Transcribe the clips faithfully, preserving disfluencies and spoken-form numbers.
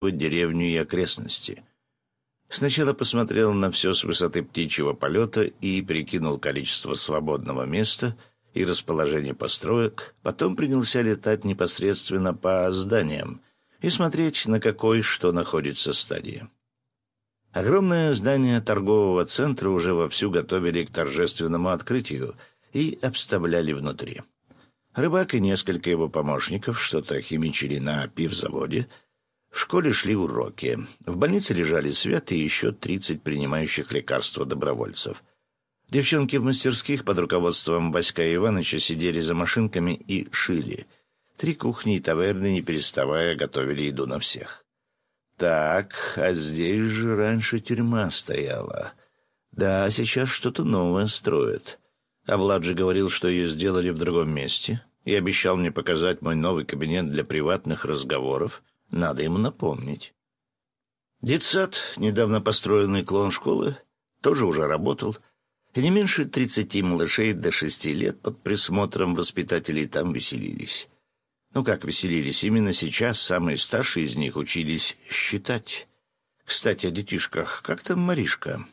деревню и окрестности. Сначала посмотрел на все с высоты птичьего полета и прикинул количество свободного места и расположение построек, потом принялся летать непосредственно по зданиям и смотреть, на какой что находится стадии. Огромное здание торгового центра уже вовсю готовили к торжественному открытию и обставляли внутри. Рыбак и несколько его помощников что-то химичили на пивзаводе. В школе шли уроки. В больнице лежали Свят и еще тридцать принимающих лекарства добровольцев. Девчонки в мастерских под руководством Васька Ивановича сидели за машинками и шили. Три кухни и таверны, не переставая, готовили еду на всех. Так, а здесь же раньше тюрьма стояла. Да, сейчас что-то новое строят. А Влад же говорил, что ее сделали в другом месте, и обещал мне показать мой новый кабинет для приватных разговоров. Надо ему напомнить. Детсад, недавно построенный клон школы, тоже уже работал, и не меньше тридцати малышей до шести лет под присмотром воспитателей там веселились. Ну как веселились, именно сейчас самые старшие из них учились считать. Кстати, о детишках, как там Маришка?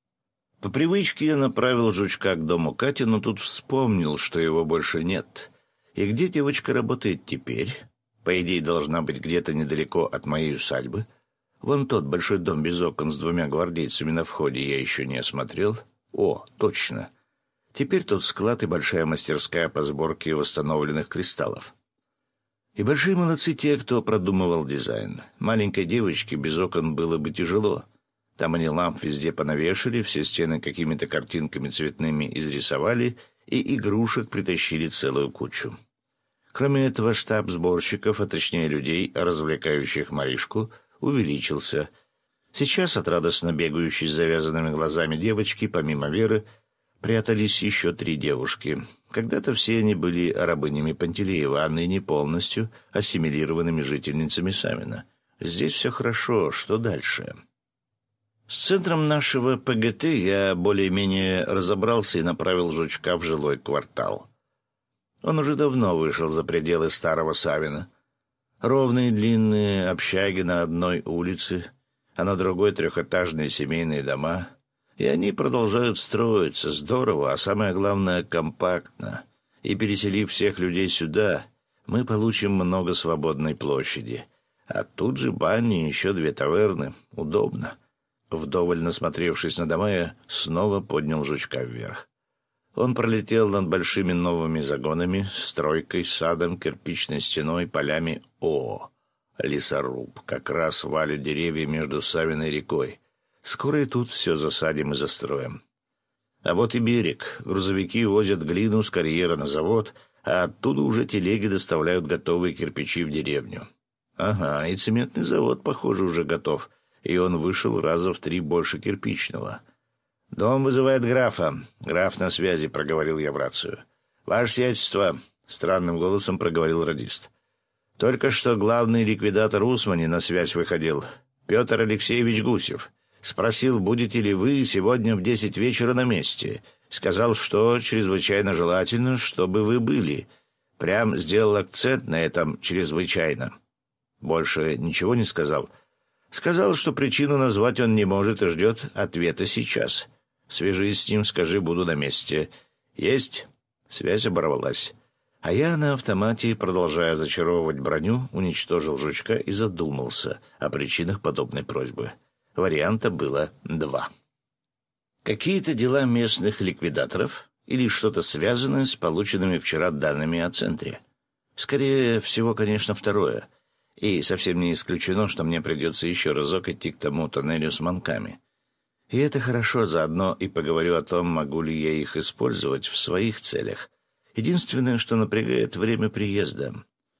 По привычке я направил жучка к дому Кати, но тут вспомнил, что его больше нет. И где девочка работает теперь? По идее, должна быть где-то недалеко от моей усадьбы. Вон тот большой дом без окон с двумя гвардейцами на входе я еще не осмотрел. О, точно. Теперь тут склад и большая мастерская по сборке восстановленных кристаллов. И большие молодцы те, кто продумывал дизайн. Маленькой девочке без окон было бы тяжело. Там они ламп везде понавешали, все стены какими-то картинками цветными изрисовали и игрушек притащили целую кучу. Кроме этого, штаб сборщиков, а точнее людей, развлекающих Маришку, увеличился. Сейчас от радостно бегающей с завязанными глазами девочки, помимо Веры, прятались еще три девушки. Когда-то все они были рабынями Пантелеева, а ныне полностью ассимилированными жительницами Савина. Здесь все хорошо, что дальше? С центром нашего ПГТ я более-менее разобрался и направил жучка в жилой квартал. Он уже давно вышел за пределы старого Савина. Ровные длинные общаги на одной улице, а на другой трехэтажные семейные дома. И они продолжают строиться здорово, а самое главное — компактно. И переселив всех людей сюда, мы получим много свободной площади. А тут же бани и еще две таверны. Удобно. Вдоволь насмотревшись на дома, я снова поднял жучка вверх. Он пролетел над большими новыми загонами, стройкой, садом, кирпичной стеной, полями. О, лесоруб! Как раз валят деревья между Савиной рекой. Скоро и тут все засадим и застроим. А вот и берег. Грузовики возят глину с карьера на завод, а оттуда уже телеги доставляют готовые кирпичи в деревню. Ага, и цементный завод, похоже, уже готов, и он вышел раза в три больше кирпичного. «Дом вызывает графа. Граф на связи», — проговорил я в рацию. «Ваше сиятельство», — странным голосом проговорил радист. «Только что главный ликвидатор Усмани на связь выходил, Петр Алексеевич Гусев. Спросил, будете ли вы сегодня в десять вечера на месте. Сказал, что чрезвычайно желательно, чтобы вы были. Прям сделал акцент на этом «чрезвычайно». Больше ничего не сказал. Сказал, что причину назвать он не может и ждет ответа сейчас. Свяжись с ним, скажи, буду на месте. Есть. Связь оборвалась. А я на автомате, продолжая зачаровывать броню, уничтожил жучка и задумался о причинах подобной просьбы. Варианта было два. Какие-то дела местных ликвидаторов или что-то связанное с полученными вчера данными о центре. Скорее всего, конечно, второе. И совсем не исключено, что мне придется еще разок идти к тому тоннелю с манками. И это хорошо, заодно и поговорю о том, могу ли я их использовать в своих целях. Единственное, что напрягает — время приезда.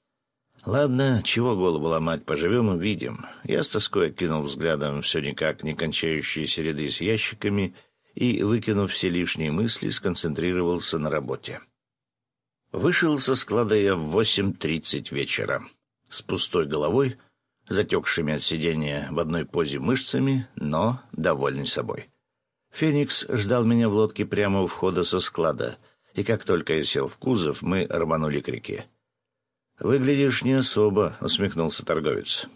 Ладно, чего голову ломать, поживем — увидим. Я с тоской окинул взглядом все никак не кончающиеся ряды с ящиками и, выкинув все лишние мысли, сконцентрировался на работе. Вышел со склада я в восемь тридцать вечера. С пустой головой, затекшими от сидения в одной позе мышцами, но довольный собой. Феникс ждал меня в лодке прямо у входа со склада, и как только я сел в кузов, мы рванули к реке. «Выглядишь не особо», — усмехнулся торговец.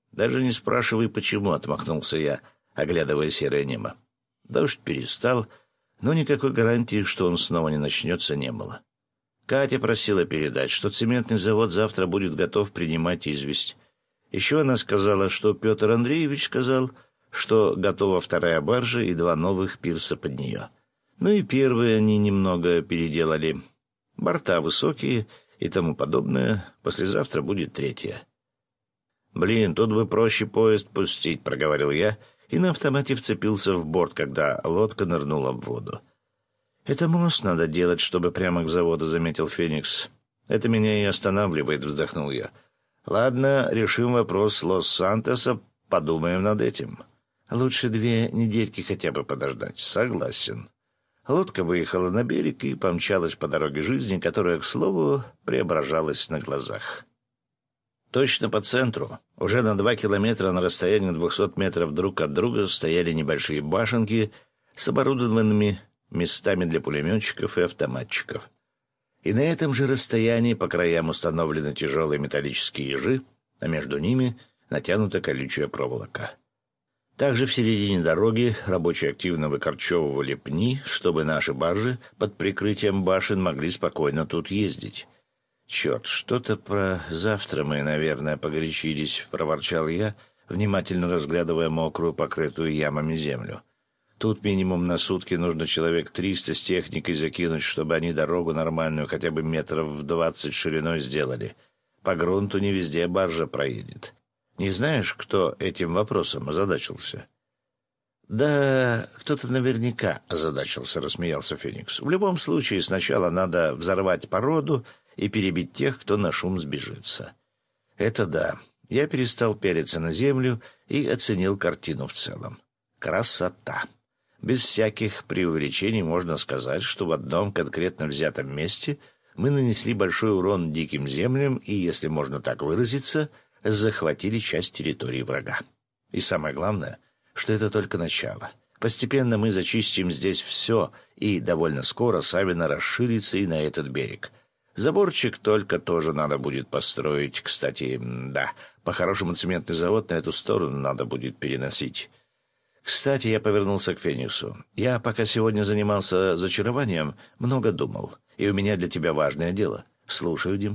«Даже не спрашивай, почему», — отмахнулся я, оглядывая серое небо. Дождь перестал, но никакой гарантии, что он снова не начнется, не было. Катя просила передать, что цементный завод завтра будет готов принимать известь. Еще она сказала, что Петр Андреевич сказал, что готова вторая баржа и два новых пирса под нее. Ну и первые они немного переделали. Борта высокие и тому подобное. Послезавтра будет третья. «Блин, тут бы проще поезд пустить», — проговорил я, и на автомате вцепился в борт, когда лодка нырнула в воду. «Это мост надо делать, чтобы прямо к заводу», — заметил Феникс. «Это меня и останавливает», — вздохнул я. «Ладно, решим вопрос Лос-Сантоса, подумаем над этим. Лучше две недельки хотя бы подождать». «Согласен». Лодка выехала на берег и помчалась по дороге жизни, которая, к слову, преображалась на глазах. Точно по центру, уже на два километра на расстоянии двухсот метров друг от друга, стояли небольшие башенки с оборудованными местами для пулеметчиков и автоматчиков. И на этом же расстоянии по краям установлены тяжелые металлические ежи, а между ними натянута колючая проволока. Также в середине дороги рабочие активно выкорчевывали пни, чтобы наши баржи под прикрытием башен могли спокойно тут ездить. «Черт, что-то про завтра мы, наверное, погорячились», — проворчал я, внимательно разглядывая мокрую, покрытую ямами землю. «Тут минимум на сутки нужно человек триста с техникой закинуть, чтобы они дорогу нормальную хотя бы метров в двадцать шириной сделали. По грунту не везде баржа проедет. Не знаешь, кто этим вопросом озадачился?» «Да, кто-то наверняка озадачился», — рассмеялся Феникс. «В любом случае сначала надо взорвать породу и перебить тех, кто на шум сбежится». «Это да». Я перестал пялиться на землю и оценил картину в целом. Красота. Без всяких преувеличений можно сказать, что в одном конкретно взятом месте мы нанесли большой урон диким землям и, если можно так выразиться, захватили часть территории врага. И самое главное, что это только начало. Постепенно мы зачистим здесь все, и довольно скоро Савино расширится и на этот берег. Заборчик только тоже надо будет построить. Кстати, да, по-хорошему цементный завод на эту сторону надо будет переносить. Кстати, я повернулся к Фениксу. Я, пока сегодня занимался зачарованием, много думал. И у меня для тебя важное дело. Слушаю, Дим.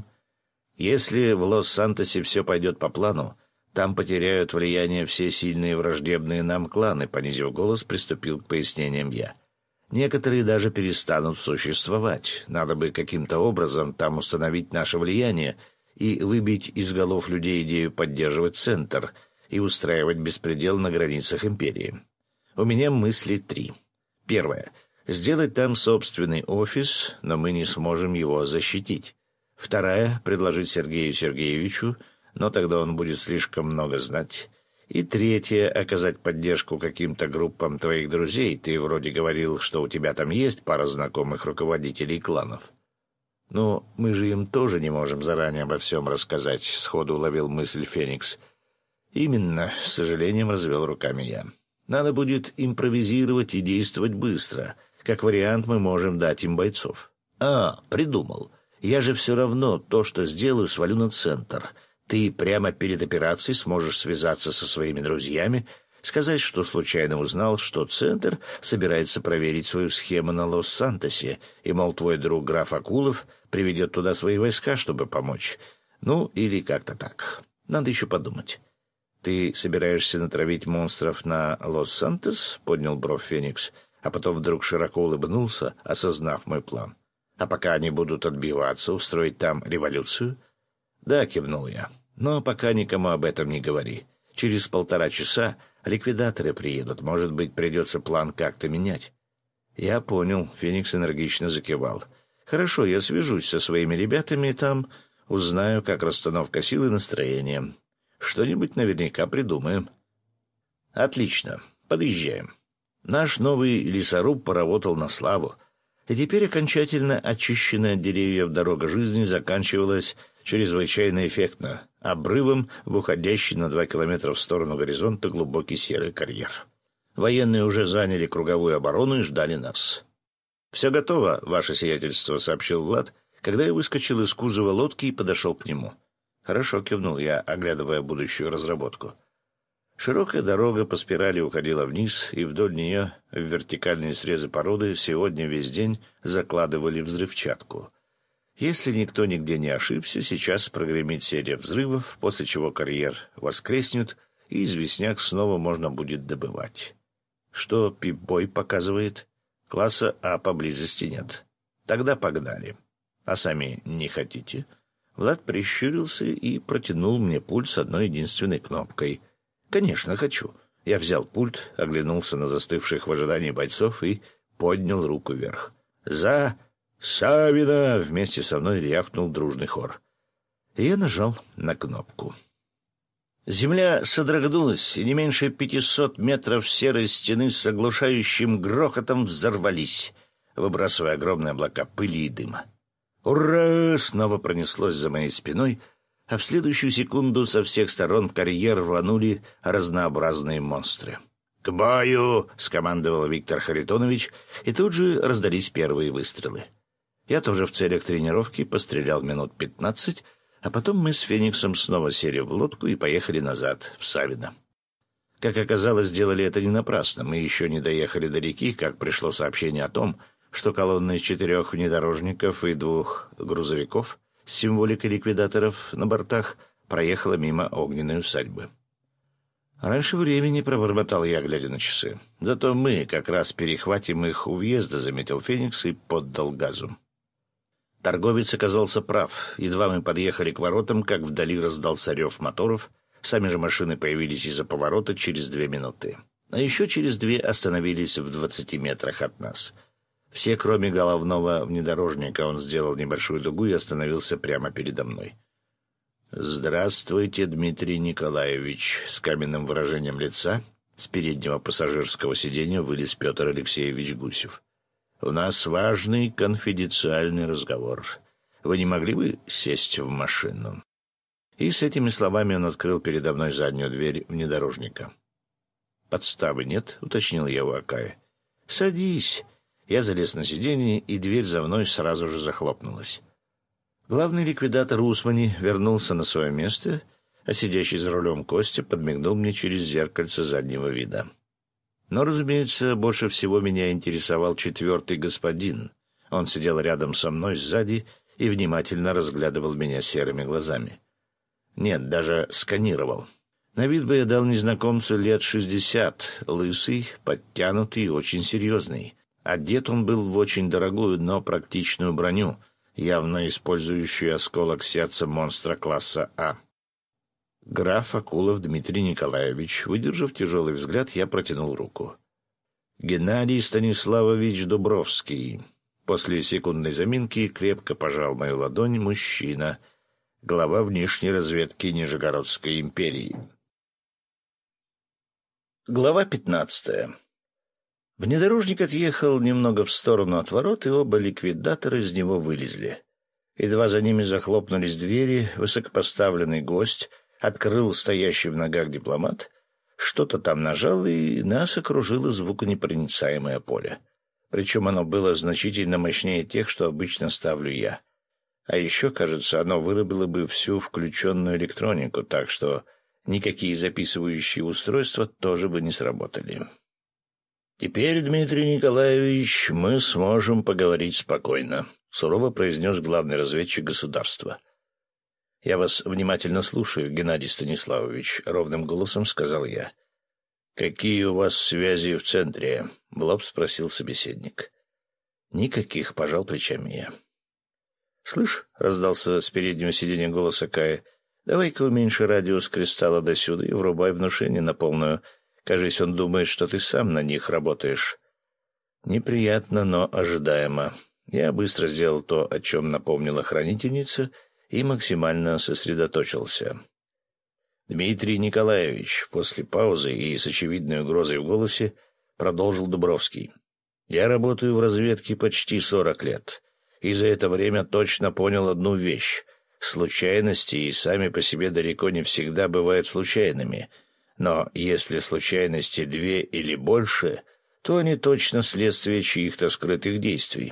Если в Лос-Сантосе все пойдет по плану, там потеряют влияние все сильные враждебные нам кланы, понизив голос, приступил к пояснениям я. Некоторые даже перестанут существовать. Надо бы каким-то образом там установить наше влияние и выбить из голов людей идею поддерживать центр и устраивать беспредел на границах империи. У меня мысли три. Первое. Сделать там собственный офис, но мы не сможем его защитить. Вторая — предложить Сергею Сергеевичу, но тогда он будет слишком много знать. И третье — оказать поддержку каким-то группам твоих друзей. Ты вроде говорил, что у тебя там есть пара знакомых руководителей кланов. «Ну, мы же им тоже не можем заранее обо всем рассказать», — сходу уловил мысль Феникс. «Именно», — с сожалением развел руками я. «Надо будет импровизировать и действовать быстро. Как вариант, мы можем дать им бойцов». «А, придумал. Я же все равно то, что сделаю, свалю на центр. Ты прямо перед операцией сможешь связаться со своими друзьями, сказать, что случайно узнал, что центр собирается проверить свою схему на Лос-Сантосе, и, мол, твой друг граф Акулов приведет туда свои войска, чтобы помочь. Ну, или как-то так. Надо еще подумать». «Ты собираешься натравить монстров на Лос-Сантос?» — поднял бровь Феникс, а потом вдруг широко улыбнулся, осознав мой план. «А пока они будут отбиваться, устроить там революцию?» «Да», — кивнул я, — «но пока никому об этом не говори. Через полтора часа ликвидаторы приедут, может быть, придется план как-то менять». «Я понял», — Феникс энергично закивал. «Хорошо, я свяжусь со своими ребятами там, узнаю, как расстановка сил и настроения. Что-нибудь наверняка придумаем». «Отлично, подъезжаем». Наш новый лесоруб поработал на славу, и теперь окончательно очищенная от деревьев дорога жизни заканчивалась чрезвычайно эффектно, обрывом в уходящий на два километра в сторону горизонта глубокий серый карьер. Военные уже заняли круговую оборону и ждали нас. «Все готово, ваше сиятельство», — сообщил Влад, когда я выскочил из кузова лодки и подошел к нему. «Хорошо», — кивнул я, оглядывая будущую разработку. Широкая дорога по спирали уходила вниз, и вдоль нее в вертикальные срезы породы сегодня весь день закладывали взрывчатку. Если никто нигде не ошибся, сейчас прогремит серия взрывов, после чего карьер воскреснет, и известняк снова можно будет добывать. Что пип-бой показывает? Класса А поблизости нет. Тогда погнали. А сами не хотите? Влад прищурился и протянул мне пульт с одной единственной кнопкой. Конечно, хочу. Я взял пульт, оглянулся на застывших в ожидании бойцов и поднял руку вверх. «За Савина!» — вместе со мной рявкнул дружный хор. И я нажал на кнопку. Земля содрогнулась, и не меньше пятисот метров серой стены с оглушающим грохотом взорвались, выбрасывая огромные облака пыли и дыма. «Ура!» — снова пронеслось за моей спиной, а в следующую секунду со всех сторон в карьер рванули разнообразные монстры. «К бою!» — скомандовал Виктор Харитонович, и тут же раздались первые выстрелы. Я тоже в целях тренировки пострелял минут пятнадцать, а потом мы с Фениксом снова сели в лодку и поехали назад, в Савино. Как оказалось, сделали это не напрасно. Мы еще не доехали до реки, как пришло сообщение о том, что колонна из четырех внедорожников и двух грузовиков с символикой ликвидаторов на бортах проехала мимо огненной усадьбы. «Раньше времени», — пробормотал я, глядя на часы. «Зато мы как раз перехватим их у въезда», — заметил Феникс и поддал газу. Торговец оказался прав. Едва мы подъехали к воротам, как вдали раздался рев моторов. Сами же машины появились из-за поворота через две минуты. А еще через две остановились в двадцати метрах от нас. Все, кроме головного внедорожника, он сделал небольшую дугу и остановился прямо передо мной. «Здравствуйте, Дмитрий Николаевич!» С каменным выражением лица с переднего пассажирского сиденья вылез Петр Алексеевич Гусев. «У нас важный конфиденциальный разговор. Вы не могли бы сесть в машину?» И с этими словами он открыл передо мной заднюю дверь внедорожника. «Подставы нет?» — уточнил я у Акая. «Садись». Я залез на сиденье, и дверь за мной сразу же захлопнулась. Главный ликвидатор Усмани вернулся на свое место, а сидящий за рулем Костя подмигнул мне через зеркальце заднего вида. Но, разумеется, больше всего меня интересовал четвертый господин. Он сидел рядом со мной сзади и внимательно разглядывал меня серыми глазами. Нет, даже сканировал. На вид бы я дал незнакомцу лет шестьдесят, лысый, подтянутый и очень серьезный. Одет он был в очень дорогую, но практичную броню, явно использующую осколок сердца монстра класса А. Граф Акулов Дмитрий Николаевич. Выдержав тяжелый взгляд, я протянул руку. Геннадий Станиславович Дубровский. После секундной заминки крепко пожал мою ладонь мужчина, глава внешней разведки Нижегородской империи. Глава пятнадцатая. Внедорожник отъехал немного в сторону от ворот, и оба ликвидатора из него вылезли. Едва за ними захлопнулись двери, высокопоставленный гость открыл стоящий в ногах дипломат, что-то там нажал, и нас окружило звуконепроницаемое поле. Причем оно было значительно мощнее тех, что обычно ставлю я. А еще, кажется, оно вырубило бы всю включенную электронику, так что никакие записывающие устройства тоже бы не сработали. «Теперь, Дмитрий Николаевич, мы сможем поговорить спокойно», — сурово произнес главный разведчик государства. «Я вас внимательно слушаю, Геннадий Станиславович», — ровным голосом сказал я. «Какие у вас связи в центре?» — в лоб спросил собеседник. «Никаких», — пожал плечами я. «Слышь», — раздался с переднего сиденья голос Акая, — «давай-ка уменьши радиус кристалла досюда и врубай внушение на полную. Кажись, он думает, что ты сам на них работаешь». Неприятно, но ожидаемо. Я быстро сделал то, о чем напомнила хранительница, и максимально сосредоточился. «Дмитрий Николаевич», после паузы и с очевидной угрозой в голосе, продолжил Дубровский. «Я работаю в разведке почти сорок лет, и за это время точно понял одну вещь. Случайности и сами по себе далеко не всегда бывают случайными, но если случайности две или больше, то они точно следствие чьих-то скрытых действий».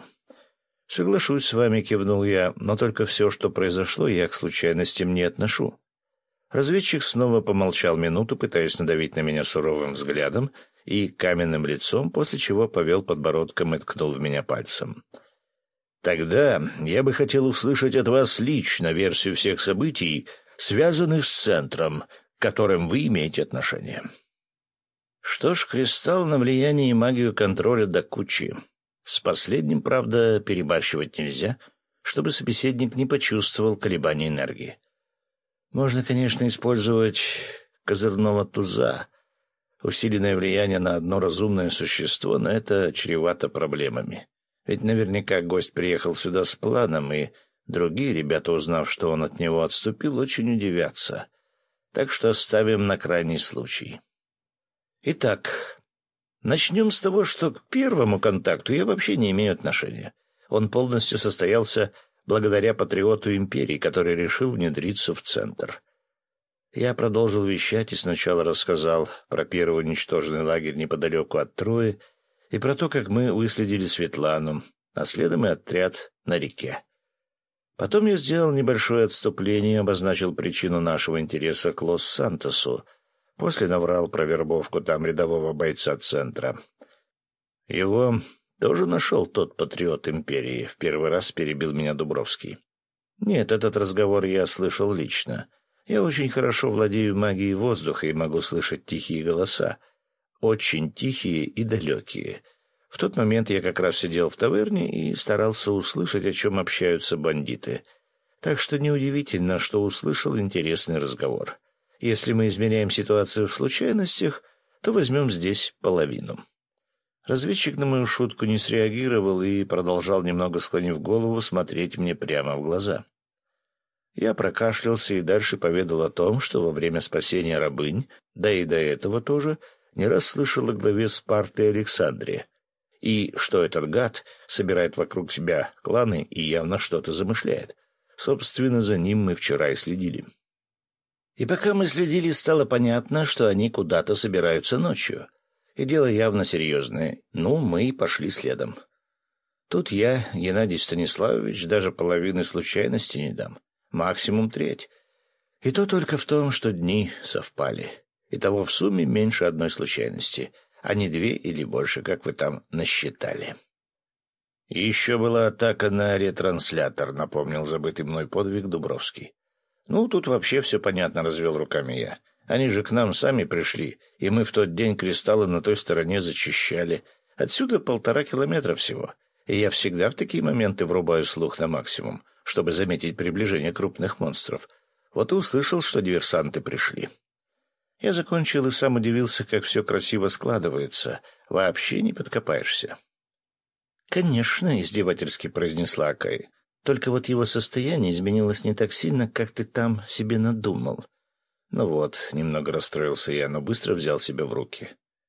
«Соглашусь с вами», — кивнул я, — «но только все, что произошло, я к случайностям не отношу». Разведчик снова помолчал минуту, пытаясь надавить на меня суровым взглядом и каменным лицом, после чего повел подбородком и ткнул в меня пальцем. «Тогда я бы хотел услышать от вас лично версию всех событий, связанных с центром, к которым вы имеете отношение». Что ж, кристалл на влияние и магию контроля до кучи. С последним, правда, перебарщивать нельзя, чтобы собеседник не почувствовал колебаний энергии. Можно, конечно, использовать козырного туза, усиленное влияние на одно разумное существо, но это чревато проблемами. Ведь наверняка гость приехал сюда с планом, и другие ребята, узнав, что он от него отступил, очень удивятся. Так что оставим на крайний случай. Итак, начнем с того, что к первому контакту я вообще не имею отношения. Он полностью состоялся благодаря патриоту империи, который решил внедриться в центр. Я продолжил вещать и сначала рассказал про первый уничтоженный лагерь неподалеку от Трои и про то, как мы выследили Светлану, а следом и отряд на реке. Потом я сделал небольшое отступление и обозначил причину нашего интереса к Лос-Сантосу. После наврал про вербовку там рядового бойца центра. Его тоже нашел тот патриот империи, в первый раз перебил меня Дубровский. Нет, этот разговор я слышал лично. Я очень хорошо владею магией воздуха и могу слышать тихие голоса. Очень тихие и далекие. В тот момент я как раз сидел в таверне и старался услышать, о чем общаются бандиты. Так что неудивительно, что услышал интересный разговор. Если мы измеряем ситуацию в случайностях, то возьмем здесь половину. Разведчик на мою шутку не среагировал и продолжал, немного склонив голову, смотреть мне прямо в глаза. Я прокашлялся и дальше поведал о том, что во время спасения рабынь, да и до этого тоже, не раз слышал о главе Спарты Александре, и что этот гад собирает вокруг себя кланы и явно что-то замышляет. Собственно, за ним мы вчера и следили. И пока мы следили, стало понятно, что они куда-то собираются ночью. И дело явно серьезное. Ну, мы и пошли следом. Тут я, Геннадий Станиславович, даже половины случайности не дам. Максимум треть. И то только в том, что дни совпали. Итого в сумме меньше одной случайности, а не две или больше, как вы там насчитали. И еще была атака на ретранслятор, напомнил забытый мной подвиг Дубровский. «Ну, тут вообще все понятно», — развел руками я. «Они же к нам сами пришли, и мы в тот день кристаллы на той стороне зачищали. Отсюда полтора километра всего, и я всегда в такие моменты врубаю слух на максимум, чтобы заметить приближение крупных монстров. Вот и услышал, что диверсанты пришли». Я закончил и сам удивился, как все красиво складывается. Вообще не подкопаешься. «Конечно», — издевательски произнесла Акай. «Только вот его состояние изменилось не так сильно, как ты там себе надумал». Ну вот, немного расстроился я, но быстро взял себя в руки.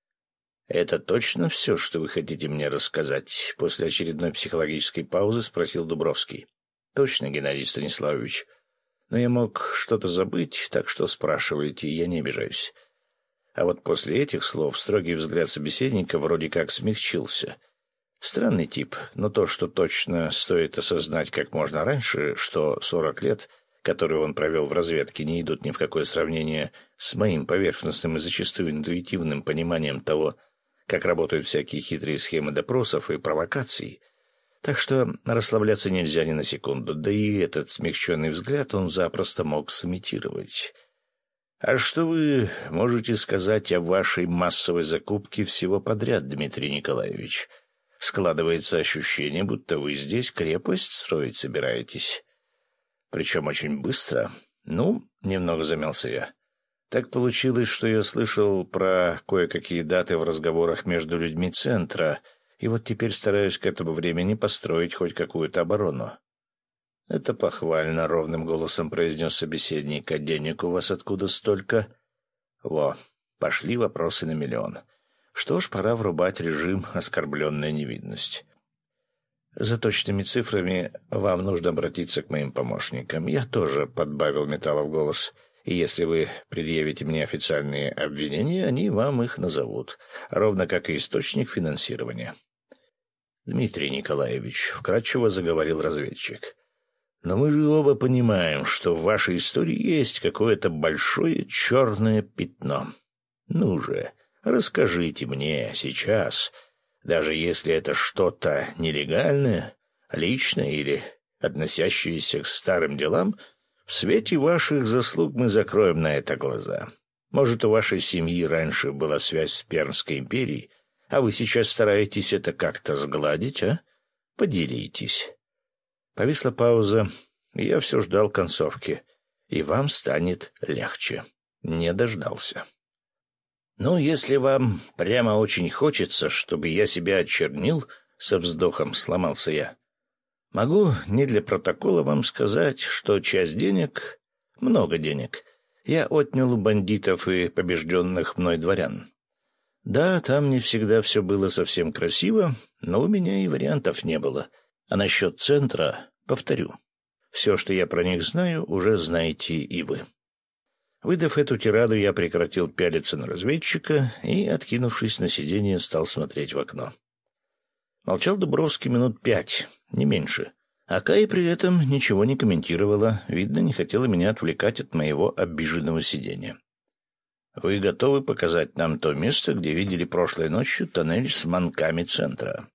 «Это точно все, что вы хотите мне рассказать?» После очередной психологической паузы спросил Дубровский. «Точно, Геннадий Станиславович. Но я мог что-то забыть, так что спрашивайте, я не обижаюсь». А вот после этих слов строгий взгляд собеседника вроде как смягчился. Странный тип, но то, что точно стоит осознать как можно раньше, что сорок лет, которые он провел в разведке, не идут ни в какое сравнение с моим поверхностным и зачастую интуитивным пониманием того, как работают всякие хитрые схемы допросов и провокаций. Так что расслабляться нельзя ни на секунду, да и этот смягченный взгляд он запросто мог сымитировать. «А что вы можете сказать о вашей массовой закупке всего подряд, Дмитрий Николаевич? Складывается ощущение, будто вы здесь крепость строить собираетесь. Причем очень быстро. Ну, немного замялся я. Так получилось, что я слышал про кое-какие даты в разговорах между людьми центра, и вот теперь стараюсь к этому времени построить хоть какую-то оборону». «Это похвально», — ровным голосом произнес собеседник. «А денег у вас откуда столько?» «Во, пошли вопросы на миллион. Что ж, пора врубать режим «оскорбленная невинность». За точными цифрами вам нужно обратиться к моим помощникам. Я тоже подбавил металла в голос. И если вы предъявите мне официальные обвинения, они вам их назовут, ровно как и источник финансирования. «Дмитрий Николаевич», — вкратчиво заговорил разведчик, — Но мы же оба понимаем, что в вашей истории есть какое-то большое черное пятно. Ну же, расскажите мне сейчас, даже если это что-то нелегальное, личное или относящееся к старым делам, в свете ваших заслуг мы закроем на это глаза. Может, у вашей семьи раньше была связь с Пермской империей, а вы сейчас стараетесь это как-то сгладить, а? Поделитесь». Повисла пауза, и я все ждал концовки. «И вам станет легче». Не дождался. «Ну, если вам прямо очень хочется, чтобы я себя очернил», — со вздохом сломался я, «могу не для протокола вам сказать, что часть денег, много денег, я отнял у бандитов и побежденных мной дворян. Да, там не всегда все было совсем красиво, но у меня и вариантов не было. А насчет центра, повторю, все, что я про них знаю, уже знаете и вы». Выдав эту тираду, я прекратил пялиться на разведчика и, откинувшись на сиденье, стал смотреть в окно. Молчал Дубровский минут пять, не меньше. А Кай при этом ничего не комментировала, видно, не хотела меня отвлекать от моего обиженного сидения. «Вы готовы показать нам то место, где видели прошлой ночью тоннель с манками центра?»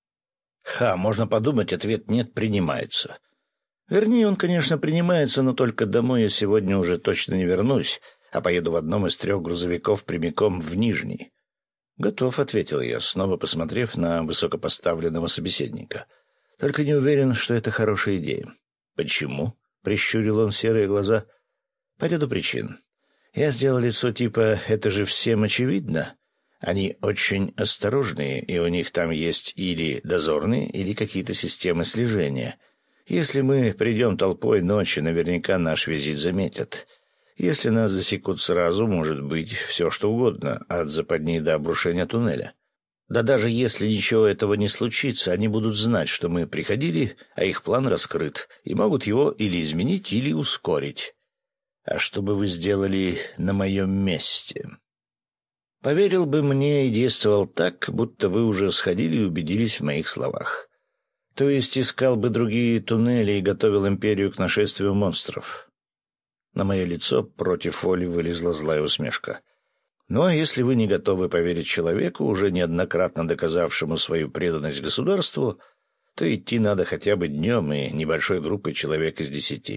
«Ха, можно подумать, ответ «нет» принимается». Вернее, он, конечно, принимается, но только домой я сегодня уже точно не вернусь, а поеду в одном из трех грузовиков прямиком в Нижний. «Готов», — ответил я, снова посмотрев на высокопоставленного собеседника. «Только не уверен, что это хорошая идея». «Почему?» — прищурил он серые глаза. «По ряду причин. Я сделал лицо типа «это же всем очевидно». Они очень осторожные, и у них там есть или дозорные, или какие-то системы слежения. Если мы придем толпой ночи, наверняка наш визит заметят. Если нас засекут сразу, может быть все что угодно, от западни до обрушения туннеля. Да даже если ничего этого не случится, они будут знать, что мы приходили, а их план раскрыт, и могут его или изменить, или ускорить. А что бы вы сделали на моем месте?» Поверил бы мне и действовал так, будто вы уже сходили и убедились в моих словах. То есть искал бы другие туннели и готовил империю к нашествию монстров. На мое лицо против воли вылезла злая усмешка. Ну а если вы не готовы поверить человеку, уже неоднократно доказавшему свою преданность государству, то идти надо хотя бы днем и небольшой группой человек из десяти.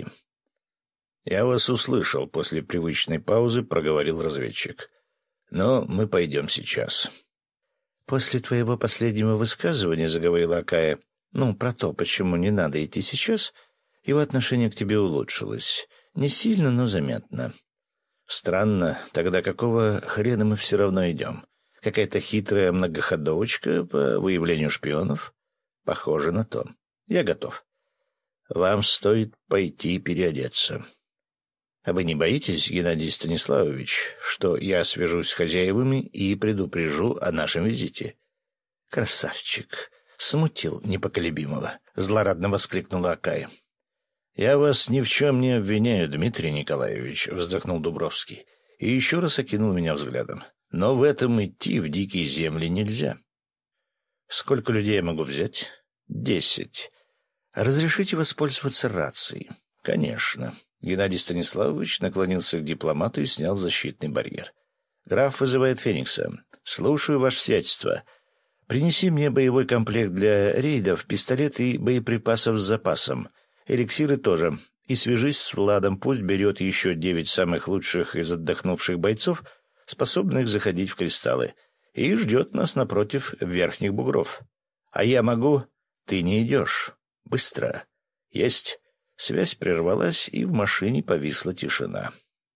«Я вас услышал», — после привычной паузы проговорил разведчик. «Но мы пойдем сейчас». «После твоего последнего высказывания, — заговорила Акая, — ну, про то, почему не надо идти сейчас, его отношение к тебе улучшилось. Не сильно, но заметно. Странно, тогда какого хрена мы все равно идем? Какая-то хитрая многоходовочка по выявлению шпионов? Похоже на то. Я готов. Вам стоит пойти переодеться. А вы не боитесь, Геннадий Станиславович, что я свяжусь с хозяевами и предупрежу о нашем визите?» «Красавчик!» «Смутил непоколебимого», — злорадно воскликнула Акая. «Я вас ни в чем не обвиняю, Дмитрий Николаевич», — вздохнул Дубровский и еще раз окинул меня взглядом. «Но в этом идти в дикие земли нельзя». «Сколько людей я могу взять?» «Десять. Разрешите воспользоваться рацией?» «Конечно». Геннадий Станиславович наклонился к дипломату и снял защитный барьер. «Граф вызывает Феникса. Слушаю, ваше сиятельство. Принеси мне боевой комплект для рейдов, пистолет и боеприпасов с запасом. Эликсиры тоже. И свяжись с Владом, пусть берет еще девять самых лучших из отдохнувших бойцов, способных заходить в кристаллы, и ждет нас напротив верхних бугров. А я могу? Ты не идешь. Быстро. Есть». Связь прервалась, и в машине повисла тишина.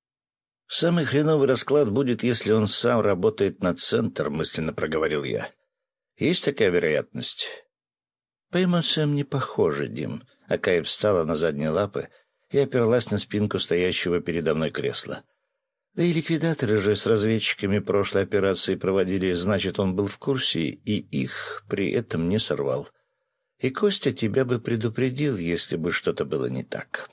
«Самый хреновый расклад будет, если он сам работает на центр», — мысленно проговорил я. «Есть такая вероятность?» «По эмоциям не похоже, Дим». Акая встала на задние лапы и оперлась на спинку стоящего передо мной кресла. «Да и ликвидаторы же с разведчиками прошлой операции проводили, значит, он был в курсе и их при этом не сорвал. И Костя тебя бы предупредил, если бы что-то было не так».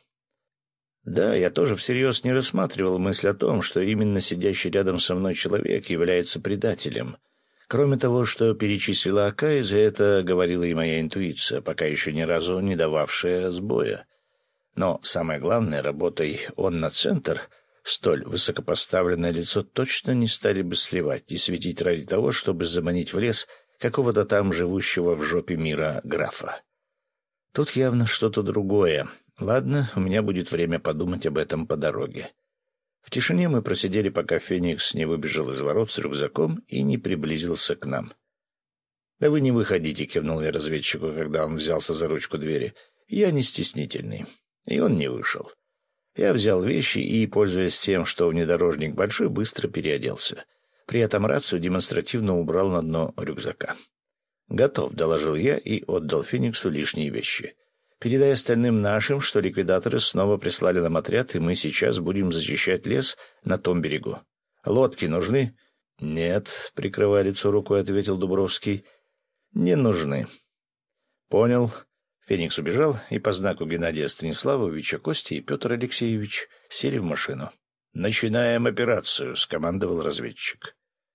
Да, я тоже всерьез не рассматривал мысль о том, что именно сидящий рядом со мной человек является предателем. Кроме того, что перечислила Акая, за это говорила и моя интуиция, пока еще ни разу не дававшая сбоя. Но самое главное, работой он на центр, столь высокопоставленное лицо точно не стали бы сливать и светить ради того, чтобы заманить в лес какого-то там живущего в жопе мира графа. Тут явно что-то другое. Ладно, у меня будет время подумать об этом по дороге. В тишине мы просидели, пока Феникс не выбежал из ворот с рюкзаком и не приблизился к нам. «Да вы не выходите», — кивнул я разведчику, когда он взялся за ручку двери. «Я не стеснительный». И он не вышел. Я взял вещи и, пользуясь тем, что внедорожник большой, быстро переоделся. При этом рацию демонстративно убрал на дно рюкзака. «Готов», — доложил я и отдал Фениксу лишние вещи. «Передай остальным нашим, что ликвидаторы снова прислали нам отряд, и мы сейчас будем зачищать лес на том берегу. Лодки нужны?» «Нет», — прикрывая лицо рукой, ответил Дубровский. «Не нужны». «Понял». Феникс убежал, и по знаку Геннадия Станиславовича Костя и Петр Алексеевич сели в машину. «Начинаем операцию», — скомандовал разведчик.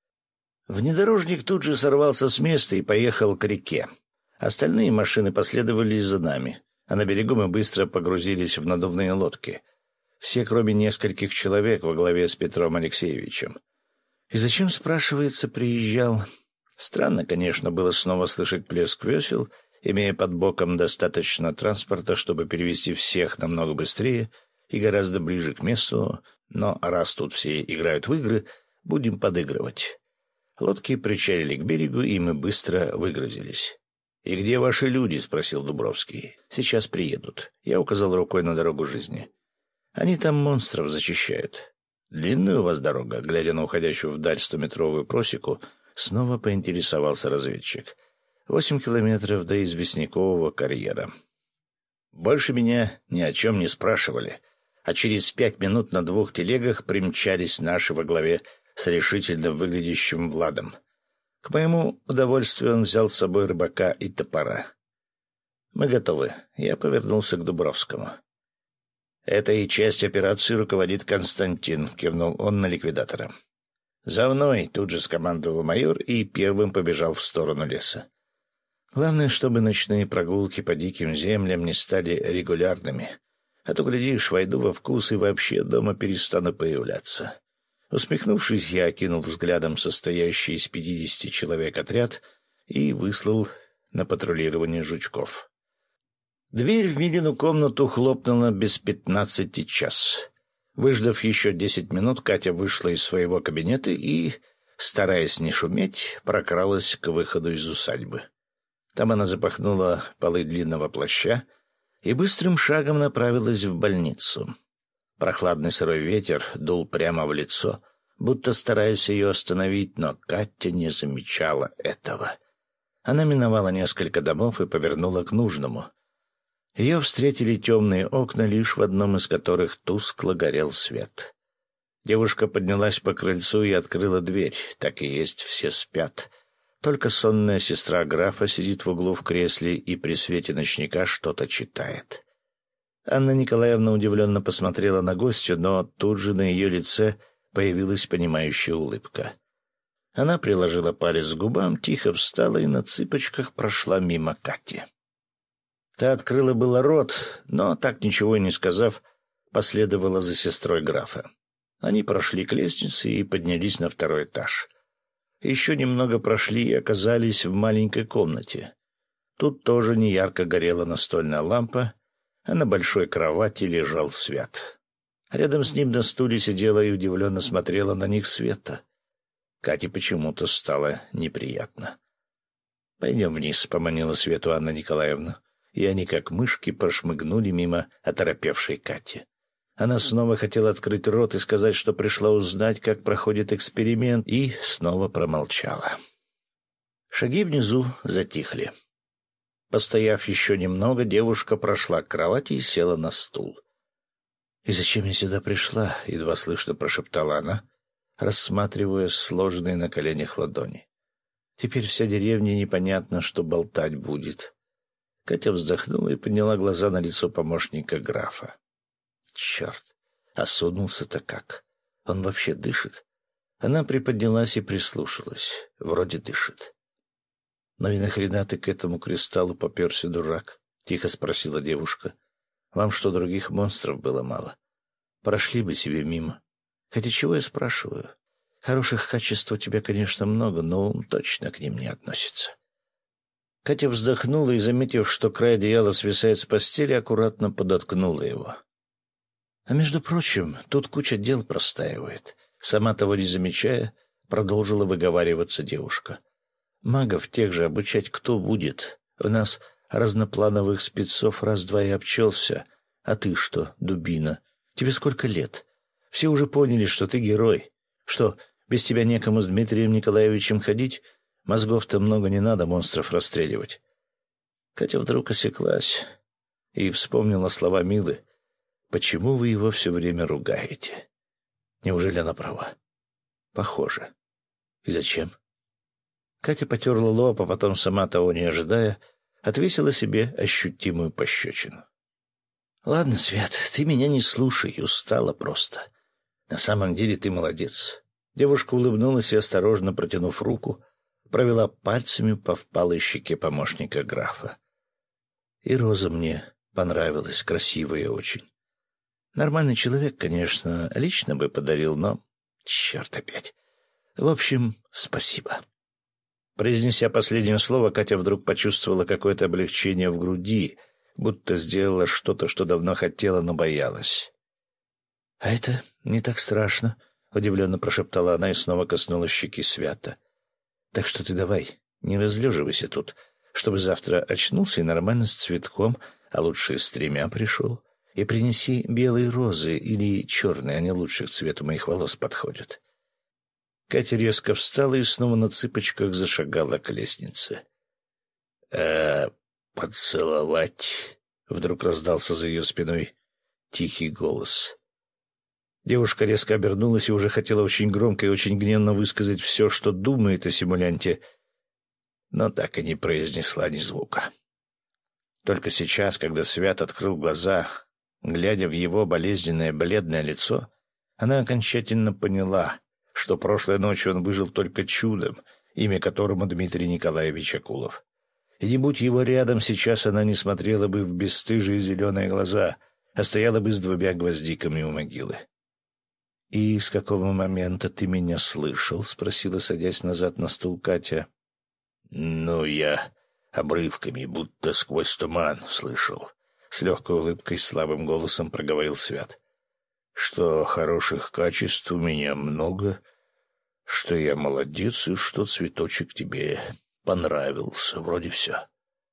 Внедорожник тут же сорвался с места и поехал к реке. Остальные машины последовали за нами, а на берегу мы быстро погрузились в надувные лодки. Все, кроме нескольких человек во главе с Петром Алексеевичем. И зачем, спрашивается, приезжал? Странно, конечно, было снова слышать плеск весел, имея под боком достаточно транспорта, чтобы перевезти всех намного быстрее и гораздо ближе к месту, но раз тут все играют в игры, будем подыгрывать. Лодки причалили к берегу, и мы быстро выгрузились. «И где ваши люди?» — спросил Дубровский. «Сейчас приедут». Я указал рукой на дорогу жизни. «Они там монстров зачищают». «Длинная у вас дорога?» — глядя на уходящую вдаль стометровую просеку, снова поинтересовался разведчик. «Восемь километров до известнякового карьера». Больше меня ни о чем не спрашивали, а через пять минут на двух телегах примчались наши во главе с решительно выглядящим Владом. К моему удовольствию он взял с собой рыбака и топора. «Мы готовы». Я повернулся к Дубровскому. «Этой часть операции руководит Константин», — кивнул он на ликвидатора. «За мной», — тут же скомандовал майор и первым побежал в сторону леса. Главное, чтобы ночные прогулки по диким землям не стали регулярными, а то, глядишь, войду во вкус и вообще дома перестану появляться. Усмехнувшись, я окинул взглядом состоящий из пятидесяти человек отряд и выслал на патрулирование жучков. Дверь в Милину комнату хлопнула без пятнадцати час. Выждав еще десять минут, Катя вышла из своего кабинета и, стараясь не шуметь, прокралась к выходу из усадьбы. Там она запахнула полы длинного плаща и быстрым шагом направилась в больницу. Прохладный сырой ветер дул прямо в лицо, будто стараясь ее остановить, но Катя не замечала этого. Она миновала несколько домов и повернула к нужному. Ее встретили темные окна, лишь в одном из которых тускло горел свет. Девушка поднялась по крыльцу и открыла дверь. Так и есть, все спят. Только сонная сестра графа сидит в углу в кресле и при свете ночника что-то читает. Анна Николаевна удивленно посмотрела на гостью, но тут же на ее лице появилась понимающая улыбка. Она приложила палец к губам, тихо встала и на цыпочках прошла мимо Кати. Та открыла было рот, но, так ничего и не сказав, последовала за сестрой графа. Они прошли к лестнице и поднялись на второй этаж. Еще немного прошли и оказались в маленькой комнате. Тут тоже неярко горела настольная лампа, а на большой кровати лежал Свят. Рядом с ним на стуле сидела и удивленно смотрела на них Света. Кате почему-то стало неприятно. «Пойдем вниз», — поманила Свету Анна Николаевна, и они, как мышки, прошмыгнули мимо оторопевшей Кати. Она снова хотела открыть рот и сказать, что пришла узнать, как проходит эксперимент, и снова промолчала. Шаги внизу затихли. Постояв еще немного, девушка прошла к кровати и села на стул. «И зачем я сюда пришла?» — едва слышно прошептала она, рассматривая сложенные на коленях ладони. «Теперь вся деревня непонятно, что болтать будет». Катя вздохнула и подняла глаза на лицо помощника графа. «Черт, осунулся-то как! Он вообще дышит?» Она приподнялась и прислушалась. Вроде дышит. «Ну и нахрена ты к этому кристаллу поперся, дурак?» — тихо спросила девушка. Вам что, других монстров было мало? Прошли бы себе мимо. Хотя чего я спрашиваю? Хороших качеств у тебя, конечно, много, но ум точно к ним не относится. Катя вздохнула и, заметив, что край одеяла свисает с постели, аккуратно подоткнула его. А между прочим, тут куча дел простаивает. Сама того не замечая, продолжила выговариваться девушка. Магов тех же обучать кто будет? У нас разноплановых спецов раз-два и обчелся. А ты что, дубина? Тебе сколько лет? Все уже поняли, что ты герой. Что, без тебя некому с Дмитрием Николаевичем ходить? Мозгов-то много не надо монстров расстреливать. Катя вдруг осеклась и вспомнила слова Милы. «Почему вы его все время ругаете?» Неужели она права? Похоже. И зачем? Катя потерла лоб, а потом, сама того не ожидая, отвесила себе ощутимую пощечину. «Ладно, Свет, ты меня не слушай, устала просто. На самом деле ты молодец». Девушка улыбнулась и, осторожно протянув руку, провела пальцами по впалой щеке помощника графа. «И Роза мне понравилась, красивая очень. Нормальный человек, конечно, лично бы подарил, но... Черт опять. В общем, спасибо». Произнеся последнее слово, Катя вдруг почувствовала какое-то облегчение в груди, будто сделала что-то, что давно хотела, но боялась. «А это не так страшно», — удивленно прошептала она и снова коснулась щеки Свята. «Так что ты давай, не разлеживайся тут, чтобы завтра очнулся и нормально с цветком, а лучше с тремя пришел. И принеси белые розы или черные, они лучше к цвету моих волос подходят». Катя резко встала и снова на цыпочках зашагала к лестнице. «Э, поцеловать?» — вдруг раздался за ее спиной тихий голос. Девушка резко обернулась и уже хотела очень громко и очень гневно высказать все, что думает о симулянте, но так и не произнесла ни звука. Только сейчас, когда Свят открыл глаза, глядя в его болезненное бледное лицо, она окончательно поняла, что прошлой ночью он выжил только чудом, имя которому Дмитрий Николаевич Акулов. И не будь его рядом, сейчас она не смотрела бы в бесстыжие зеленые глаза, а стояла бы с двумя гвоздиками у могилы. «И с какого момента ты меня слышал?» — спросила, садясь назад на стул Катя. «Ну, я обрывками, будто сквозь туман, слышал», — с легкой улыбкой, слабым голосом проговорил Свят. «Что хороших качеств у меня много, что я молодец и что цветочек тебе понравился, вроде все».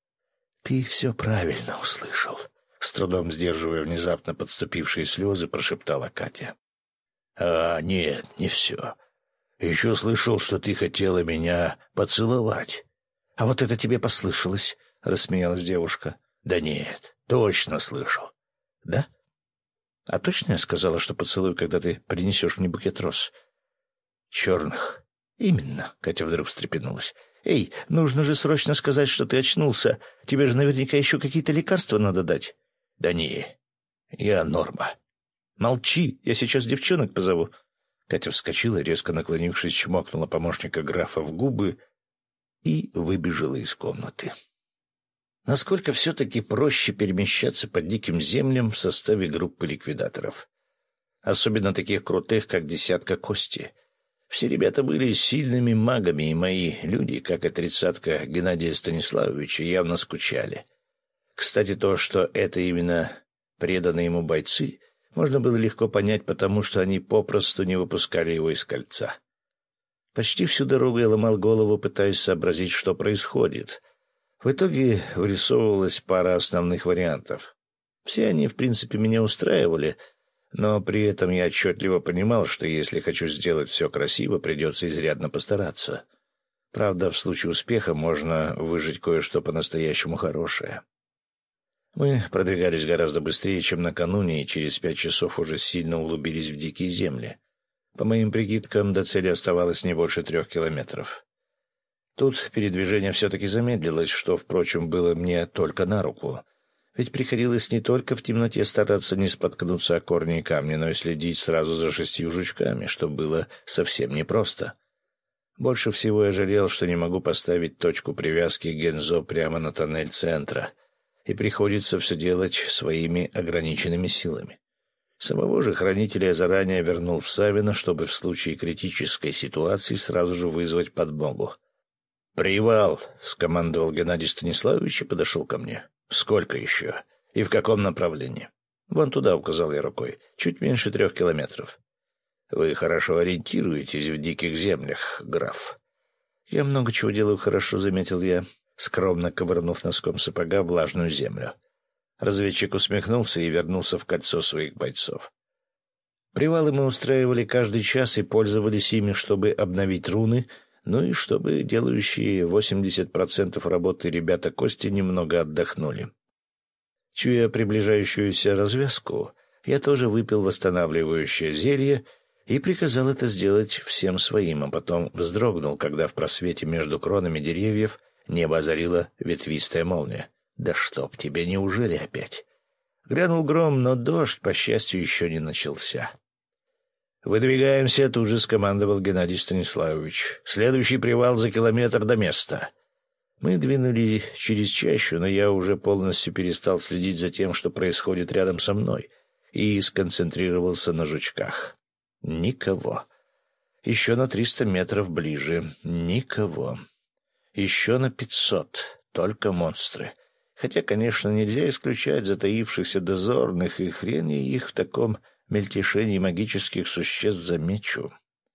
«Ты все правильно услышал», — с трудом сдерживая внезапно подступившие слезы, прошептала Катя. «А, нет, не все. Еще слышал, что ты хотела меня поцеловать». «А вот это тебе послышалось», — рассмеялась девушка. «Да нет, точно слышал». «Да? А точно я сказала, что поцелую, когда ты принесешь мне букет роз?» «Черных». «Именно», — Катя вдруг встрепенулась. «Эй, нужно же срочно сказать, что ты очнулся. Тебе же наверняка еще какие-то лекарства надо дать». «Да не, я норма». «Молчи, я сейчас девчонок позову». Катя вскочила, резко наклонившись, чмокнула помощника графа в губы и выбежала из комнаты. Насколько все-таки проще перемещаться по диким землям в составе группы ликвидаторов. Особенно таких крутых, как десятка Кости. Все ребята были сильными магами, и мои люди, как и тридцатка Геннадия Станиславовича, явно скучали. Кстати, то, что это именно преданные ему бойцы, можно было легко понять, потому что они попросту не выпускали его из кольца. Почти всю дорогу я ломал голову, пытаясь сообразить, что происходит. В итоге вырисовывалась пара основных вариантов. Все они, в принципе, меня устраивали, но при этом я отчетливо понимал, что если хочу сделать все красиво, придется изрядно постараться. Правда, в случае успеха можно выжить кое-что по-настоящему хорошее. Мы продвигались гораздо быстрее, чем накануне, и через пять часов уже сильно углубились в дикие земли. По моим прикидкам, до цели оставалось не больше трех километров. Тут передвижение все-таки замедлилось, что, впрочем, было мне только на руку. Ведь приходилось не только в темноте стараться не споткнуться о корни и камни, но и следить сразу за шестью жучками, что было совсем непросто. Больше всего я жалел, что не могу поставить точку привязки Гензо прямо на тоннель центра. и приходится все делать своими ограниченными силами. Самого же хранителя я заранее вернул в Савино, чтобы в случае критической ситуации сразу же вызвать подмогу. «Привал!» — скомандовал Геннадий Станиславович и подошел ко мне. «Сколько еще? И в каком направлении?» «Вон туда», — указал я рукой, — «чуть меньше трех километров». «Вы хорошо ориентируетесь в диких землях, граф». «Я много чего делаю хорошо», — заметил я, скромно ковырнув носком сапога влажную землю. Разведчик усмехнулся и вернулся в кольцо своих бойцов. Привалы мы устраивали каждый час и пользовались ими, чтобы обновить руны, ну и чтобы делающие восемьдесят процентов работы ребята Кости немного отдохнули. Чуя приближающуюся развязку, я тоже выпил восстанавливающее зелье и приказал это сделать всем своим, а потом вздрогнул, когда в просвете между кронами деревьев небо озарила ветвистая молния. «Да чтоб тебе, неужели опять?» Грянул гром, но дождь, по счастью, еще не начался. «Выдвигаемся», — тут же скомандовал Геннадий Станиславович. «Следующий привал за километр до места». Мы двинули через чащу, но я уже полностью перестал следить за тем, что происходит рядом со мной, и сконцентрировался на жучках. Никого. Еще на триста метров ближе. Никого. Еще на пятьсот. Только монстры. Хотя, конечно, нельзя исключать затаившихся дозорных, и хрен я их в таком мельтешении магических существ замечу.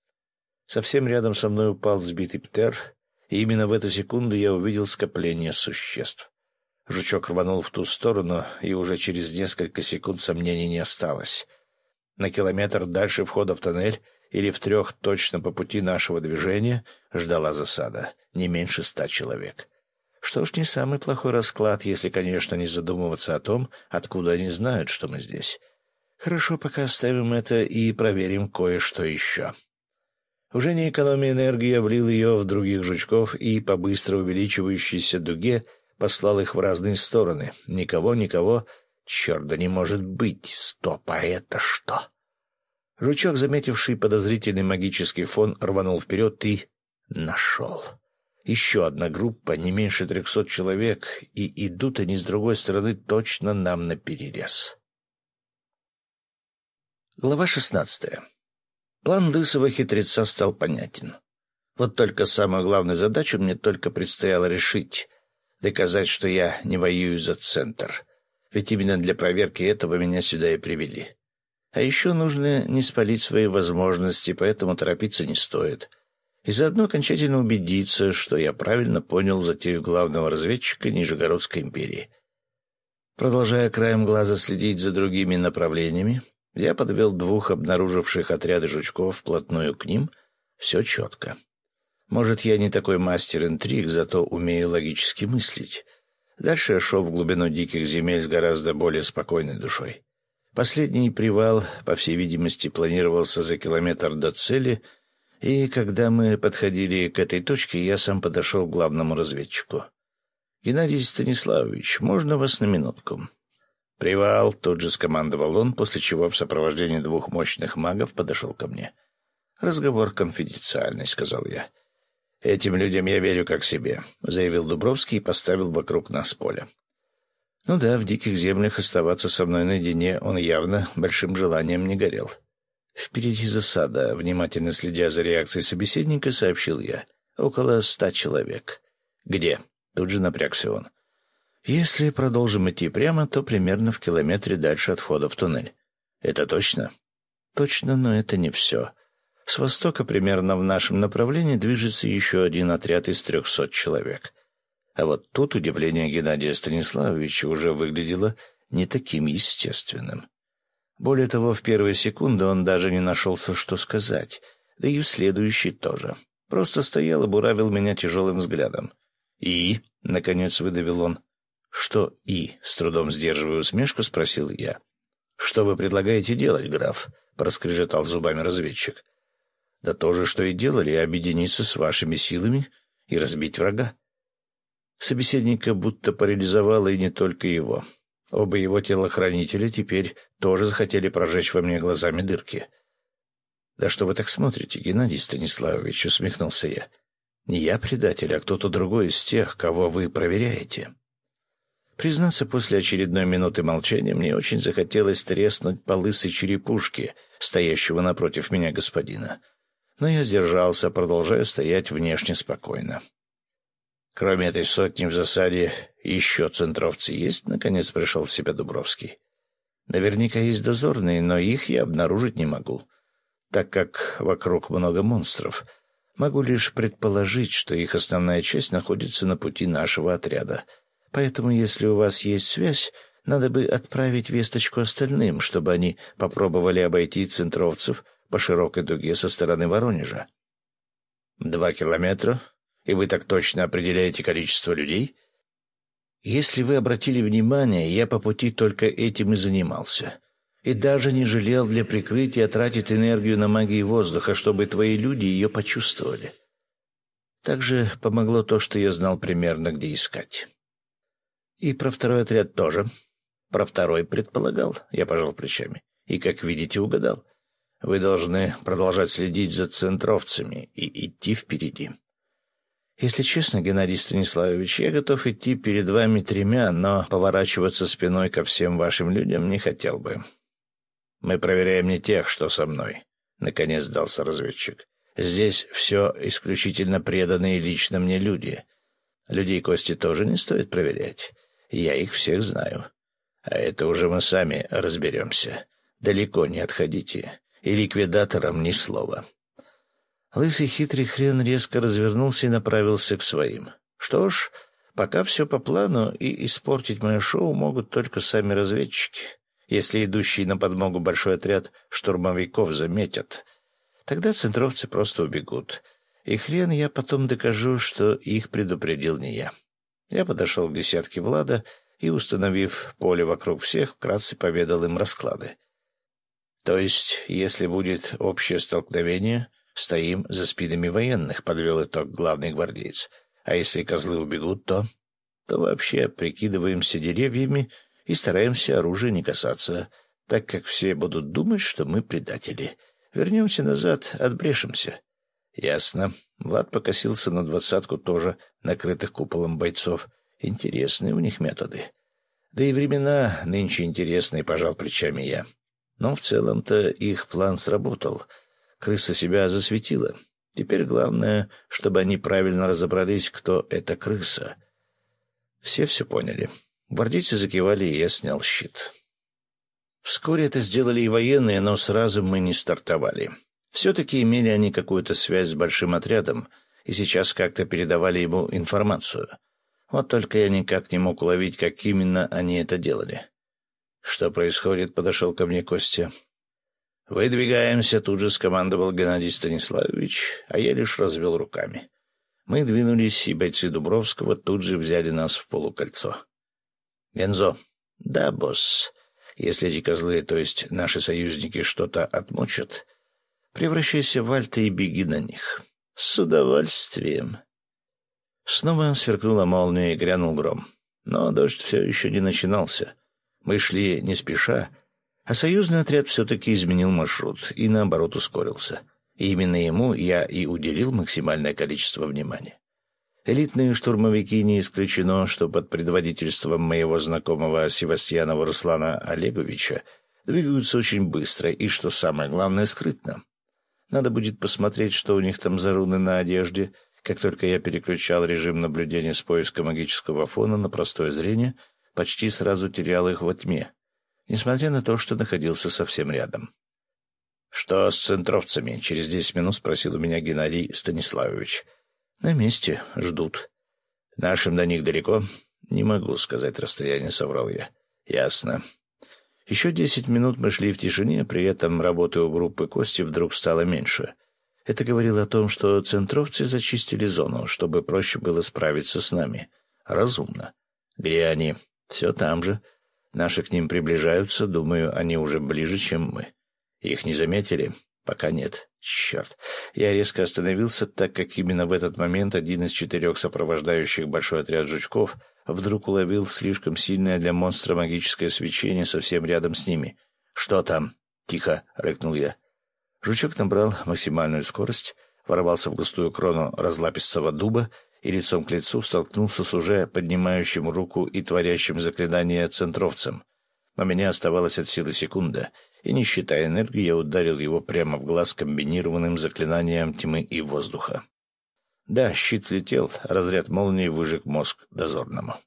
Совсем рядом со мной упал сбитый птер, и именно в эту секунду я увидел скопление существ. Жучок рванул в ту сторону, и уже через несколько секунд сомнений не осталось. На километр дальше входа в тоннель, или в трех точно по пути нашего движения, ждала засада, не меньше ста человек. Что ж, не самый плохой расклад, если, конечно, не задумываться о том, откуда они знают, что мы здесь. Хорошо, пока оставим это и проверим кое-что еще. Уже не экономя энергии, я влил ее в других жучков и по быстро увеличивающейся дуге послал их в разные стороны. Никого, никого. Черт, да не может быть. Стоп, а это что? Жучок, заметивший подозрительный магический фон, рванул вперед и... нашел. Еще одна группа, не меньше трехсот человек, и идут они с другой стороны точно нам наперерез. Глава шестнадцатая. План лысого хитреца стал понятен. Вот только самую главную задачу мне только предстояло решить — доказать, что я не воюю за центр. Ведь именно для проверки этого меня сюда и привели. А еще нужно не спалить свои возможности, поэтому торопиться не стоит. И заодно окончательно убедиться, что я правильно понял затею главного разведчика Нижегородской империи. Продолжая краем глаза следить за другими направлениями, я подвел двух обнаруживших отряды жучков вплотную к ним. Все четко. Может, я не такой мастер интриг, зато умею логически мыслить. Дальше я шел в глубину диких земель с гораздо более спокойной душой. Последний привал, по всей видимости, планировался за километр до цели, и когда мы подходили к этой точке, я сам подошел к главному разведчику. «Геннадий Станиславович, можно вас на минутку?» «Привал», — тут же скомандовал он, после чего в сопровождении двух мощных магов подошел ко мне. «Разговор конфиденциальный», — сказал я. «Этим людям я верю как себе», — заявил Дубровский и поставил вокруг нас поле. Ну да, в диких землях оставаться со мной наедине он явно большим желанием не горел. «Впереди засада», — внимательно следя за реакцией собеседника, сообщил я. «Около ста человек». «Где?» — тут же напрягся он. «Если продолжим идти прямо, то примерно в километре дальше от входа в туннель». «Это точно?» «Точно, но это не все. С востока примерно в нашем направлении движется еще один отряд из трехсот человек». А вот тут удивление Геннадия Станиславовича уже выглядело не таким естественным. Более того, в первые секунды он даже не нашелся, что сказать, да и в следующий тоже. Просто стоял и буравил меня тяжелым взглядом. «И?» — наконец выдавил он. «Что «и?» — с трудом сдерживая усмешку, спросил я. «Что вы предлагаете делать, граф?» — проскрежетал зубами разведчик. «Да то же, что и делали, объединиться с вашими силами и разбить врага». Собеседника будто парализовало и не только его. Оба его телохранителя теперь тоже захотели прожечь во мне глазами дырки. «Да что вы так смотрите, Геннадий Станиславович?» — усмехнулся я. «Не я предатель, а кто-то другой из тех, кого вы проверяете». Признаться, после очередной минуты молчания мне очень захотелось треснуть по лысой черепушке стоящего напротив меня господина. Но я сдержался, продолжая стоять внешне спокойно. «Кроме этой сотни в засаде, еще центровцы есть?» — наконец пришел в себя Дубровский. «Наверняка есть дозорные, но их я обнаружить не могу, так как вокруг много монстров. Могу лишь предположить, что их основная часть находится на пути нашего отряда. Поэтому, если у вас есть связь, надо бы отправить весточку остальным, чтобы они попробовали обойти центровцев по широкой дуге со стороны Воронежа». «Два километра? И вы так точно определяете количество людей?» «Если вы обратили внимание, я по пути только этим и занимался. И даже не жалел для прикрытия тратить энергию на магии воздуха, чтобы твои люди ее почувствовали. Также помогло то, что я знал примерно, где искать». «И про второй отряд тоже?» «Про второй предполагал», — я пожал плечами. «И, как видите, угадал. Вы должны продолжать следить за центровцами и идти впереди». «Если честно, Геннадий Станиславович, я готов идти перед вами тремя, но поворачиваться спиной ко всем вашим людям не хотел бы». «Мы проверяем не тех, что со мной», — наконец сдался разведчик. «Здесь все исключительно преданные лично мне люди. Людей Кости тоже не стоит проверять. Я их всех знаю. А это уже мы сами разберемся. Далеко не отходите. И ликвидаторам ни слова». Лысый хитрый хрен резко развернулся и направился к своим. Что ж, пока все по плану, и испортить мое шоу могут только сами разведчики. Если идущий на подмогу большой отряд штурмовиков заметят, тогда центровцы просто убегут. И хрен я потом докажу, что их предупредил не я. Я подошел к десятке Влада и, установив поле вокруг всех, вкратце поведал им расклады. То есть, если будет общее столкновение, стоим за спинами военных, — подвел итог главный гвардеец. А если козлы убегут, то... то вообще прикидываемся деревьями и стараемся оружия не касаться, так как все будут думать, что мы предатели. Вернемся назад, отбрешемся. Ясно. Влад покосился на двадцатку тоже накрытых куполом бойцов. Интересные у них методы. Да и времена нынче интересные, пожал плечами я. Но в целом-то их план сработал. Крыса себя засветила. Теперь главное, чтобы они правильно разобрались, кто эта крыса. Все все поняли. Гвардейцы закивали, и я снял щит. Вскоре это сделали и военные, но сразу мы не стартовали. Все-таки имели они какую-то связь с большим отрядом, и сейчас как-то передавали ему информацию. Вот только я никак не мог уловить, как именно они это делали. «Что происходит?» — подошел ко мне Костя. «Выдвигаемся», — тут же скомандовал Геннадий Станиславович, а я лишь развел руками. Мы двинулись, и бойцы Дубровского тут же взяли нас в полукольцо. «Гензо». «Да, босс. Если эти козлы, то есть наши союзники, что-то отмучат, превращайся в Альта и беги на них». «С удовольствием». Снова сверкнула молния и грянул гром. Но дождь все еще не начинался. Мы шли не спеша, а союзный отряд все-таки изменил маршрут и, наоборот, ускорился. И именно ему я и уделил максимальное количество внимания. Элитные штурмовики не исключено, что под предводительством моего знакомого Севастьянова Руслана Олеговича двигаются очень быстро и, что самое главное, скрытно. Надо будет посмотреть, что у них там за руны на одежде. Как только я переключал режим наблюдения с поиска магического фона на простое зрение, почти сразу терял их во тьме, несмотря на то, что находился совсем рядом. «Что с центровцами?» — через десять минут спросил у меня Геннадий Станиславович. «На месте. Ждут». «Нашим до них далеко?» «Не могу сказать расстояние», — соврал я. «Ясно». Еще десять минут мы шли в тишине, при этом работы у группы Кости вдруг стало меньше. Это говорило о том, что центровцы зачистили зону, чтобы проще было справиться с нами. Разумно. Где они? Все там же. Наши к ним приближаются, думаю, они уже ближе, чем мы. Их не заметили? Пока нет. Черт. Я резко остановился, так как именно в этот момент один из четырех сопровождающих большой отряд жучков вдруг уловил слишком сильное для монстра магическое свечение совсем рядом с ними. «Что там?» — тихо рыкнул я. Жучок набрал максимальную скорость, ворвался в густую крону разлапистого дуба и лицом к лицу столкнулся с уже поднимающим руку и творящим заклинание центровцем. Но у меня оставалась от силы секунда, и, не считая энергии, я ударил его прямо в глаз комбинированным заклинанием тьмы и воздуха. Да, щит слетел, разряд молнии выжег мозг дозорному.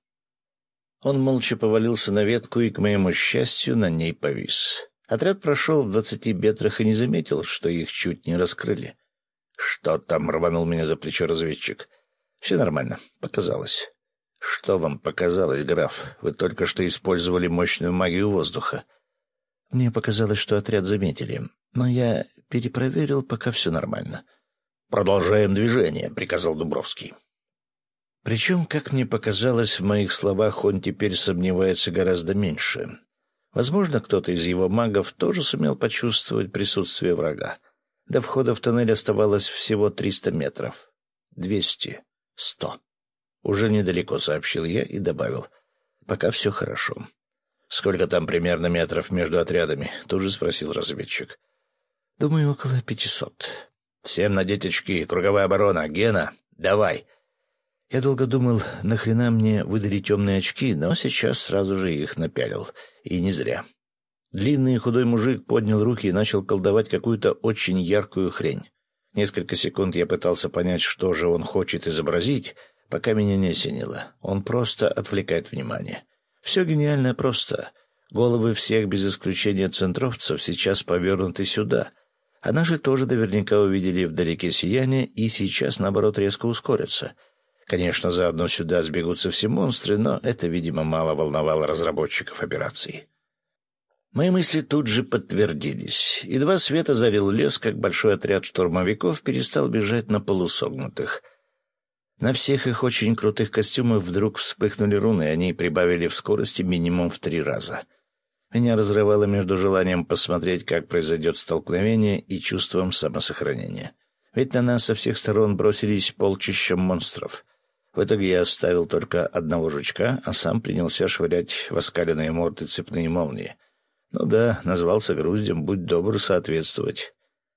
Он молча повалился на ветку и, к моему счастью, на ней повис. Отряд прошел в двадцати метрах и не заметил, что их чуть не раскрыли. «Что там?» — рванул меня за плечо разведчик. «Все нормально. Показалось». «Что вам показалось, граф? Вы только что использовали мощную магию воздуха». «Мне показалось, что отряд заметили, но я перепроверил, пока все нормально». «Продолжаем движение», — приказал Дубровский. Причем, как мне показалось, в моих словах он теперь сомневается гораздо меньше. Возможно, кто-то из его магов тоже сумел почувствовать присутствие врага. До входа в тоннель оставалось всего триста метров. Двести. Сто. Уже недалеко, сообщил я и добавил. Пока все хорошо. Сколько там примерно метров между отрядами? Тут же спросил разведчик. Думаю, около пятисот. Всем надеть очки. Круговая оборона. Гена, давай. Я долго думал, нахрена мне выдали темные очки, но сейчас сразу же их напялил. И не зря. Длинный и худой мужик поднял руки и начал колдовать какую-то очень яркую хрень. Несколько секунд я пытался понять, что же он хочет изобразить, пока меня не осенило. Он просто отвлекает внимание. Все гениально просто. Головы всех, без исключения центровцев, сейчас повернуты сюда. А наши тоже наверняка увидели вдалеке сияние и сейчас, наоборот, резко ускорятся. Конечно, заодно сюда сбегутся все монстры, но это, видимо, мало волновало разработчиков операции. Мои мысли тут же подтвердились. Едва свет озарил лес, как большой отряд штурмовиков перестал бежать на полусогнутых. На всех их очень крутых костюмах вдруг вспыхнули руны, и они прибавили в скорости минимум в три раза. Меня разрывало между желанием посмотреть, как произойдет столкновение, и чувством самосохранения. Ведь на нас со всех сторон бросились полчища монстров. В итоге я оставил только одного жучка, а сам принялся швырять в оскаленные морды цепные молнии. Ну да, назвался груздем, будь добр соответствовать.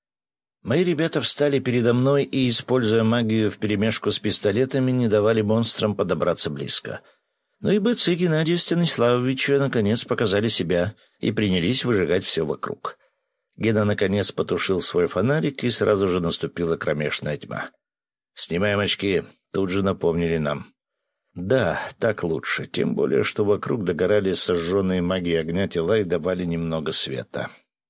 Мои ребята встали передо мной и, используя магию вперемешку с пистолетами, не давали монстрам подобраться близко. Но и бойцы Геннадия Станиславовича наконец показали себя и принялись выжигать все вокруг. Гена наконец потушил свой фонарик, и сразу же наступила кромешная тьма. «Снимаем очки», — тут же напомнили нам. Да, так лучше, тем более, что вокруг догорали сожженные магией огня тела и давали немного света.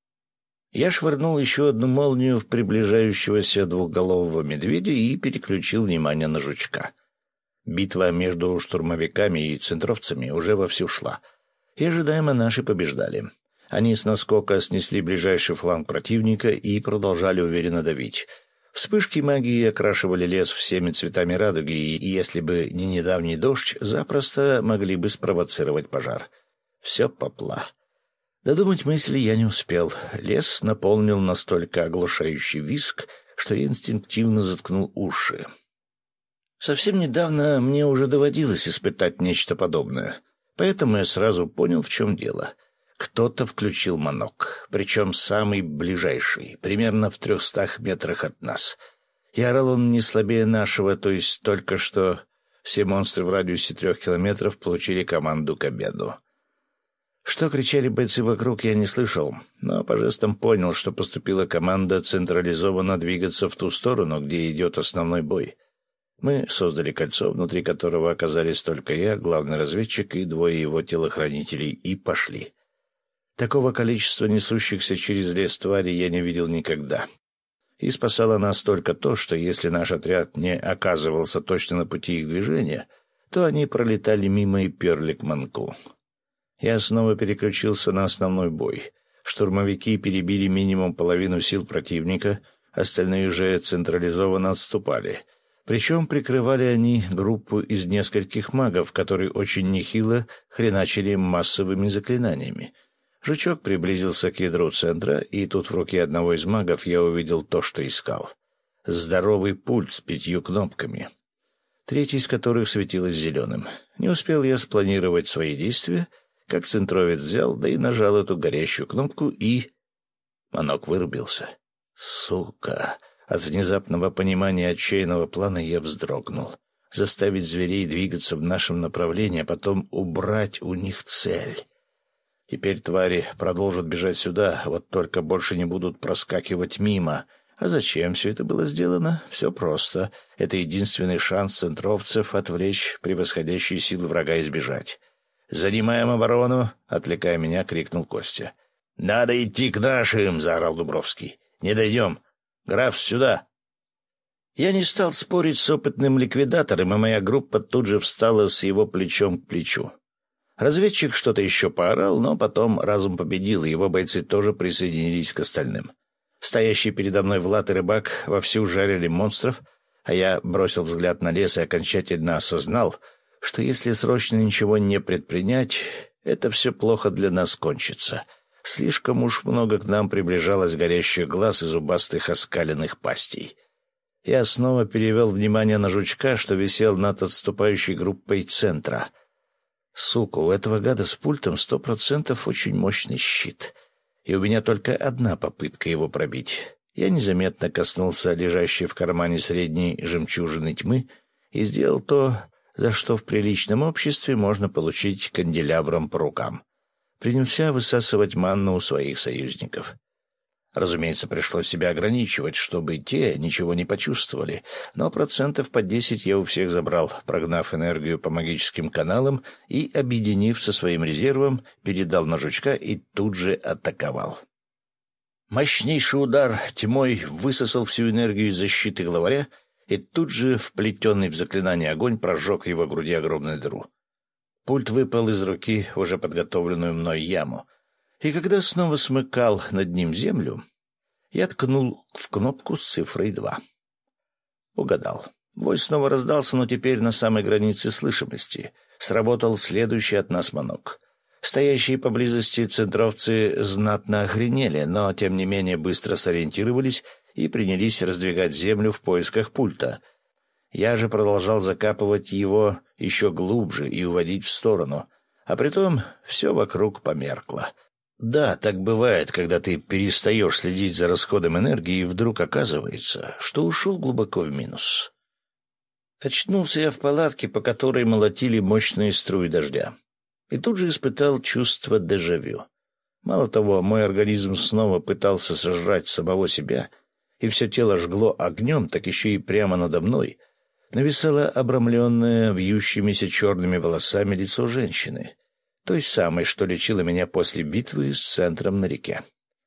Я швырнул еще одну молнию в приближающегося двухголового медведя и переключил внимание на жучка. Битва между штурмовиками и центровцами уже вовсю шла, и ожидаемо наши побеждали. Они с наскока снесли ближайший фланг противника и продолжали уверенно давить. Вспышки магии окрашивали лес всеми цветами радуги, и если бы не недавний дождь, запросто могли бы спровоцировать пожар. Все попла. Додумать мысли я не успел. Лес наполнил настолько оглушающий визг, что я инстинктивно заткнул уши. Совсем недавно мне уже доводилось испытать нечто подобное, поэтому я сразу понял, в чем дело. Кто-то включил манок, причем самый ближайший, примерно в трехстах метрах от нас. И орал он не слабее нашего, то есть только что все монстры в радиусе трех километров получили команду к обеду. Что кричали бойцы вокруг, я не слышал, но по жестам понял, что поступила команда централизованно двигаться в ту сторону, где идет основной бой. Мы создали кольцо, внутри которого оказались только я, главный разведчик и двое его телохранителей, и пошли. Такого количества несущихся через лес тварей я не видел никогда. И спасало нас только то, что если наш отряд не оказывался точно на пути их движения, то они пролетали мимо и перли к манку. Я снова переключился на основной бой. Штурмовики перебили минимум половину сил противника, остальные же централизованно отступали. Причем прикрывали они группу из нескольких магов, которые очень нехило хреначили массовыми заклинаниями. Жучок приблизился к ядру центра, и тут в руке одного из магов я увидел то, что искал. Здоровый пульт с пятью кнопками, третья из которых светилась зеленым. Не успел я спланировать свои действия, как центровец взял, да и нажал эту горящую кнопку, и... Манок вырубился. Сука! От внезапного понимания отчаянного плана я вздрогнул. заставить зверей двигаться в нашем направлении, а потом убрать у них цель. Теперь твари продолжат бежать сюда, вот только больше не будут проскакивать мимо. А зачем все это было сделано? Все просто. Это единственный шанс центровцев отвлечь превосходящие силы врага и сбежать. «Занимаем оборону!» — отвлекая меня, крикнул Костя. «Надо идти к нашим!» — заорал Дубровский. «Не дойдем! Граф, сюда!» Я не стал спорить с опытным ликвидатором, и моя группа тут же встала с его плечом к плечу. Разведчик что-то еще поорал, но потом разум победил, и его бойцы тоже присоединились к остальным. Стоящие передо мной Влад и Рыбак вовсю жарили монстров, а я бросил взгляд на лес и окончательно осознал, что если срочно ничего не предпринять, это все плохо для нас кончится. Слишком уж много к нам приближалось горящих глаз и зубастых оскаленных пастей. Я снова перевел внимание на жучка, что висел над отступающей группой центра. Сука, у этого гада с пультом сто процентов очень мощный щит, и у меня только одна попытка его пробить. Я незаметно коснулся лежащей в кармане средней жемчужины тьмы и сделал то, за что в приличном обществе можно получить канделябром по рукам. Принялся высасывать манну у своих союзников. Разумеется, пришлось себя ограничивать, чтобы те ничего не почувствовали, но процентов по десять я у всех забрал, прогнав энергию по магическим каналам и, объединив со своим резервом, передал на жучка и тут же атаковал. Мощнейший удар тьмой высосал всю энергию из защиты главаря, и тут же вплетенный в заклинание огонь прожег его груди огромную дыру. Пульт выпал из руки в уже подготовленную мной яму, и когда снова смыкал над ним землю, я ткнул в кнопку с цифрой два. Угадал. Вой снова раздался, но теперь на самой границе слышимости. Сработал следующий от нас манок. Стоящие поблизости центровцы знатно охренели, но, тем не менее, быстро сориентировались и принялись раздвигать землю в поисках пульта. Я же продолжал закапывать его еще глубже и уводить в сторону, а притом все вокруг померкло. Да, так бывает, когда ты перестаешь следить за расходом энергии, и вдруг оказывается, что ушел глубоко в минус. Очнулся я в палатке, по которой молотили мощные струи дождя, и тут же испытал чувство дежавю. Мало того, мой организм снова пытался сожрать самого себя, и все тело жгло огнем, так еще и прямо надо мной нависало обрамленное вьющимися черными волосами лицо женщины, той самой, что лечила меня после битвы с центром на реке.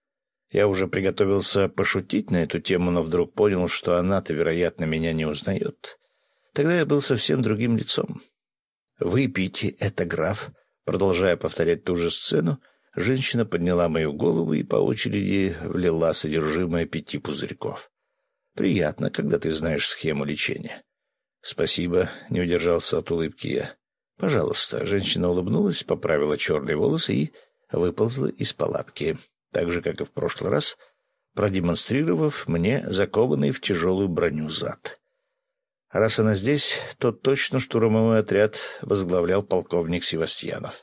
Я уже приготовился пошутить на эту тему, но вдруг понял, что она-то, вероятно, меня не узнает. Тогда я был совсем другим лицом. «Выпейте это, граф», продолжая повторять ту же сцену, женщина подняла мою голову и по очереди влила содержимое пяти пузырьков. «Приятно, когда ты знаешь схему лечения». «Спасибо», — не удержался от улыбки я. «Пожалуйста». Женщина улыбнулась, поправила черные волосы и выползла из палатки, так же, как и в прошлый раз, продемонстрировав мне закованный в тяжелую броню зад. Раз она здесь, то точно штурмовой отряд возглавлял полковник Севастьянов.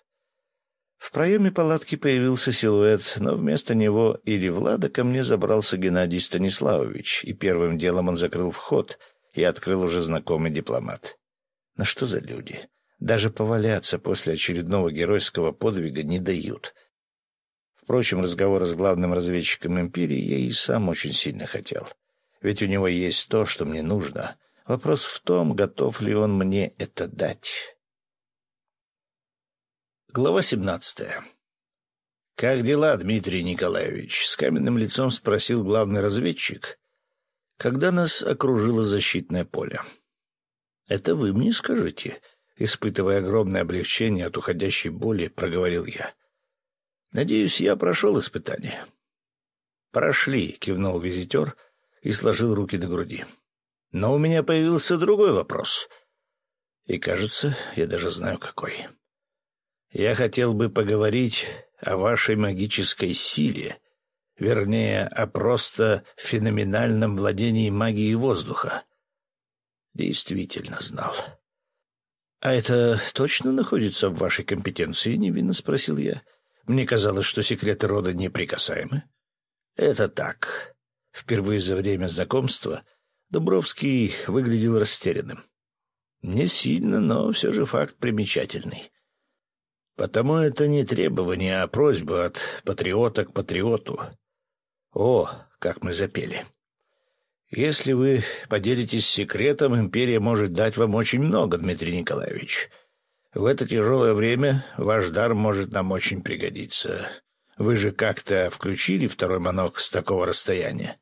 В проеме палатки появился силуэт, но вместо него или Влада ко мне забрался Геннадий Станиславович, и первым делом он закрыл вход и открыл уже знакомый дипломат. Но что за люди? Даже поваляться после очередного геройского подвига не дают. Впрочем, разговора с главным разведчиком империи я и сам очень сильно хотел. Ведь у него есть то, что мне нужно. Вопрос в том, готов ли он мне это дать. Глава семнадцатая. «Как дела, Дмитрий Николаевич?» — с каменным лицом спросил главный разведчик, когда нас окружило защитное поле. «Это вы мне скажите?» — испытывая огромное облегчение от уходящей боли, проговорил я. «Надеюсь, я прошел испытание». «Прошли», — кивнул визитер и сложил руки на груди. «Но у меня появился другой вопрос. И, кажется, я даже знаю, какой. Я хотел бы поговорить о вашей магической силе, вернее, о просто феноменальном владении магией воздуха». Действительно знал. «А это точно находится в вашей компетенции?» — невинно спросил я. «Мне казалось, что секреты рода неприкасаемы». «Это так». Впервые за время знакомства Дубровский выглядел растерянным. Не сильно, но все же факт примечательный. Потому это не требование, а просьба от патриота к патриоту. О, как мы запели. Если вы поделитесь секретом, империя может дать вам очень много, Дмитрий Николаевич. В это тяжелое время ваш дар может нам очень пригодиться. Вы же как-то включили второй манок с такого расстояния?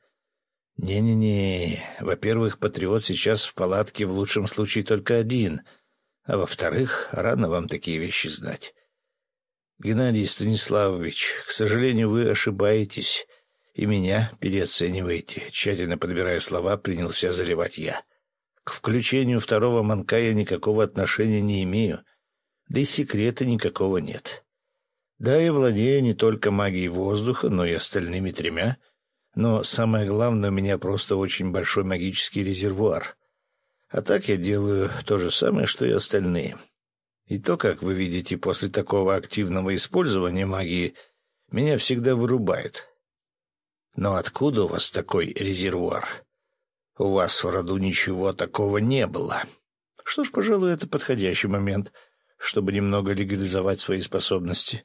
Не-не-не. Во-первых, патриот сейчас в палатке в лучшем случае только один. А во-вторых, рано вам такие вещи знать. Геннадий Станиславович, к сожалению, вы ошибаетесь и меня переоцениваете. Тщательно подбирая слова, принялся заливать я. К включению второго манка я никакого отношения не имею, да и секрета никакого нет. Да, я владею не только магией воздуха, но и остальными тремя, но самое главное, у меня просто очень большой магический резервуар. А так я делаю то же самое, что и остальные. И то, как вы видите, после такого активного использования магии меня всегда вырубает. Но откуда у вас такой резервуар? У вас в роду ничего такого не было. Что ж, пожалуй, это подходящий момент, чтобы немного легализовать свои способности.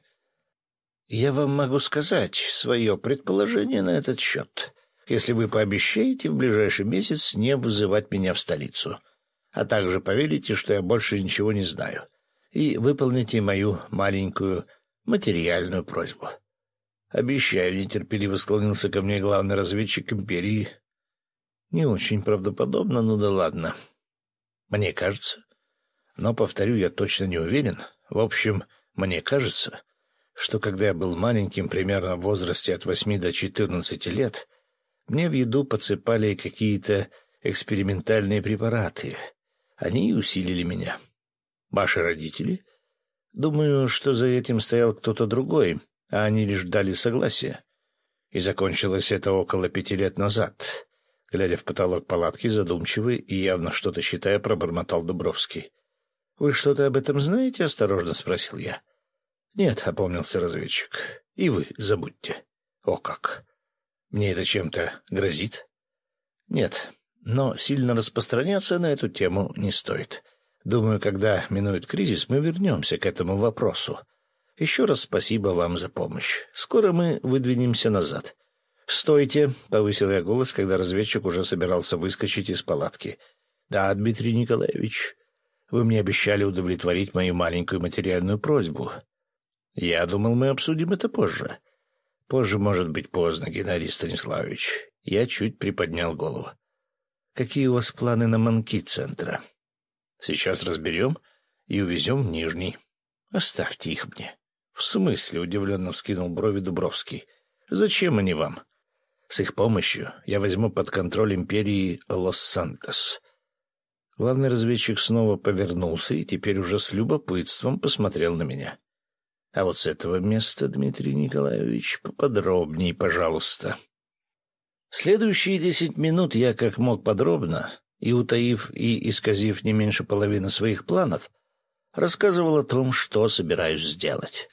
Я вам могу сказать свое предположение на этот счет, если вы пообещаете в ближайший месяц не вызывать меня в столицу, а также поверите, что я больше ничего не знаю, и выполните мою маленькую материальную просьбу. Обещаю, нетерпеливо склонился ко мне главный разведчик империи. Не очень правдоподобно, ну да ладно. Мне кажется. Но, повторю, я точно не уверен. В общем, мне кажется, что когда я был маленьким, примерно в возрасте от восьми до четырнадцати лет, мне в еду подсыпали какие-то экспериментальные препараты. Они и усилили меня. Ваши родители? Думаю, что за этим стоял кто-то другой, а они лишь дали согласие. И закончилось это около пяти лет назад. Глядя в потолок палатки, задумчивый и явно что-то считая, пробормотал Дубровский. — Вы что-то об этом знаете? — осторожно спросил я. — Нет, — опомнился разведчик. — И вы забудьте. — О как! Мне это чем-то грозит? — Нет, но сильно распространяться на эту тему не стоит. Думаю, когда минует кризис, мы вернемся к этому вопросу. Еще раз спасибо вам за помощь. Скоро мы выдвинемся назад. — Стойте! — повысил я голос, когда разведчик уже собирался выскочить из палатки. — Да, Дмитрий Николаевич, вы мне обещали удовлетворить мою маленькую материальную просьбу. Я думал, мы обсудим это позже. Позже может быть поздно, Геннадий Станиславович. Я чуть приподнял голову. Какие у вас планы на манки центра? Сейчас разберем и увезем в Нижний. Оставьте их мне. В смысле? Удивленно вскинул брови Дубровский. Зачем они вам? С их помощью я возьму под контроль империи Лос-Сантос. Главный разведчик снова повернулся и теперь уже с любопытством посмотрел на меня. А вот с этого места, Дмитрий Николаевич, поподробней, пожалуйста. Следующие десять минут я как мог подробно, и утаив, и исказив не меньше половины своих планов, рассказывал о том, что собираюсь сделать.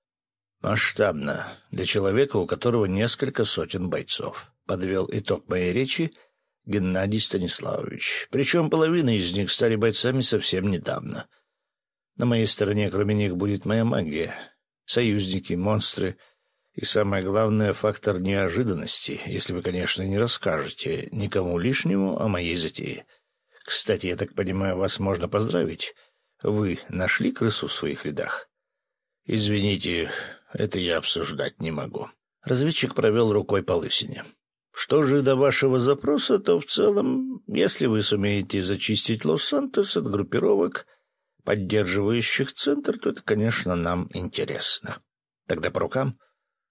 Масштабно, для человека, у которого несколько сотен бойцов, подвел итог моей речи Геннадий Станиславович. Причем половина из них стали бойцами совсем недавно. На моей стороне, кроме них, будет моя магия, союзники, монстры и, самое главное, фактор неожиданности, если вы, конечно, не расскажете никому лишнему о моей затее. Кстати, я так понимаю, вас можно поздравить. Вы нашли крысу в своих рядах? Извините, это я обсуждать не могу. Разведчик провел рукой по лысине. Что же до вашего запроса, то в целом, если вы сумеете зачистить Лос-Сантос от группировок, поддерживающих центр, то это, конечно, нам интересно. Тогда по рукам.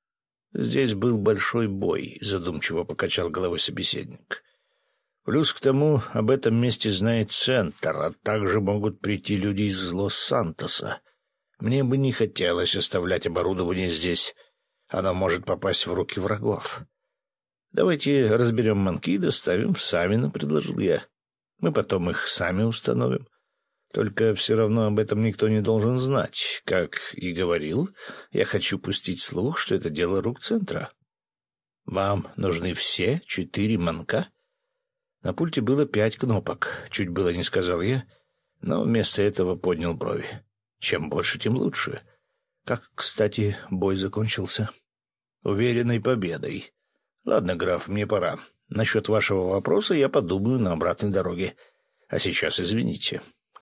Здесь был большой бой, задумчиво покачал головой собеседник. Плюс к тому, об этом месте знает центр, а также могут прийти люди из Лос-Сантоса. Мне бы не хотелось оставлять оборудование здесь. Оно может попасть в руки врагов. Давайте разберем манки и доставим в Савино, предложил я. Мы потом их сами установим. Только все равно об этом никто не должен знать. Как и говорил, я хочу пустить слух, что это дело рук центра. Вам нужны все четыре манка? На пульте было пять кнопок. Чуть было не сказал я, но вместо этого поднял брови. Чем больше, тем лучше. Как, кстати, бой закончился? Уверенной победой. Ладно, граф, мне пора. Насчет вашего вопроса я подумаю на обратной дороге. А сейчас извините.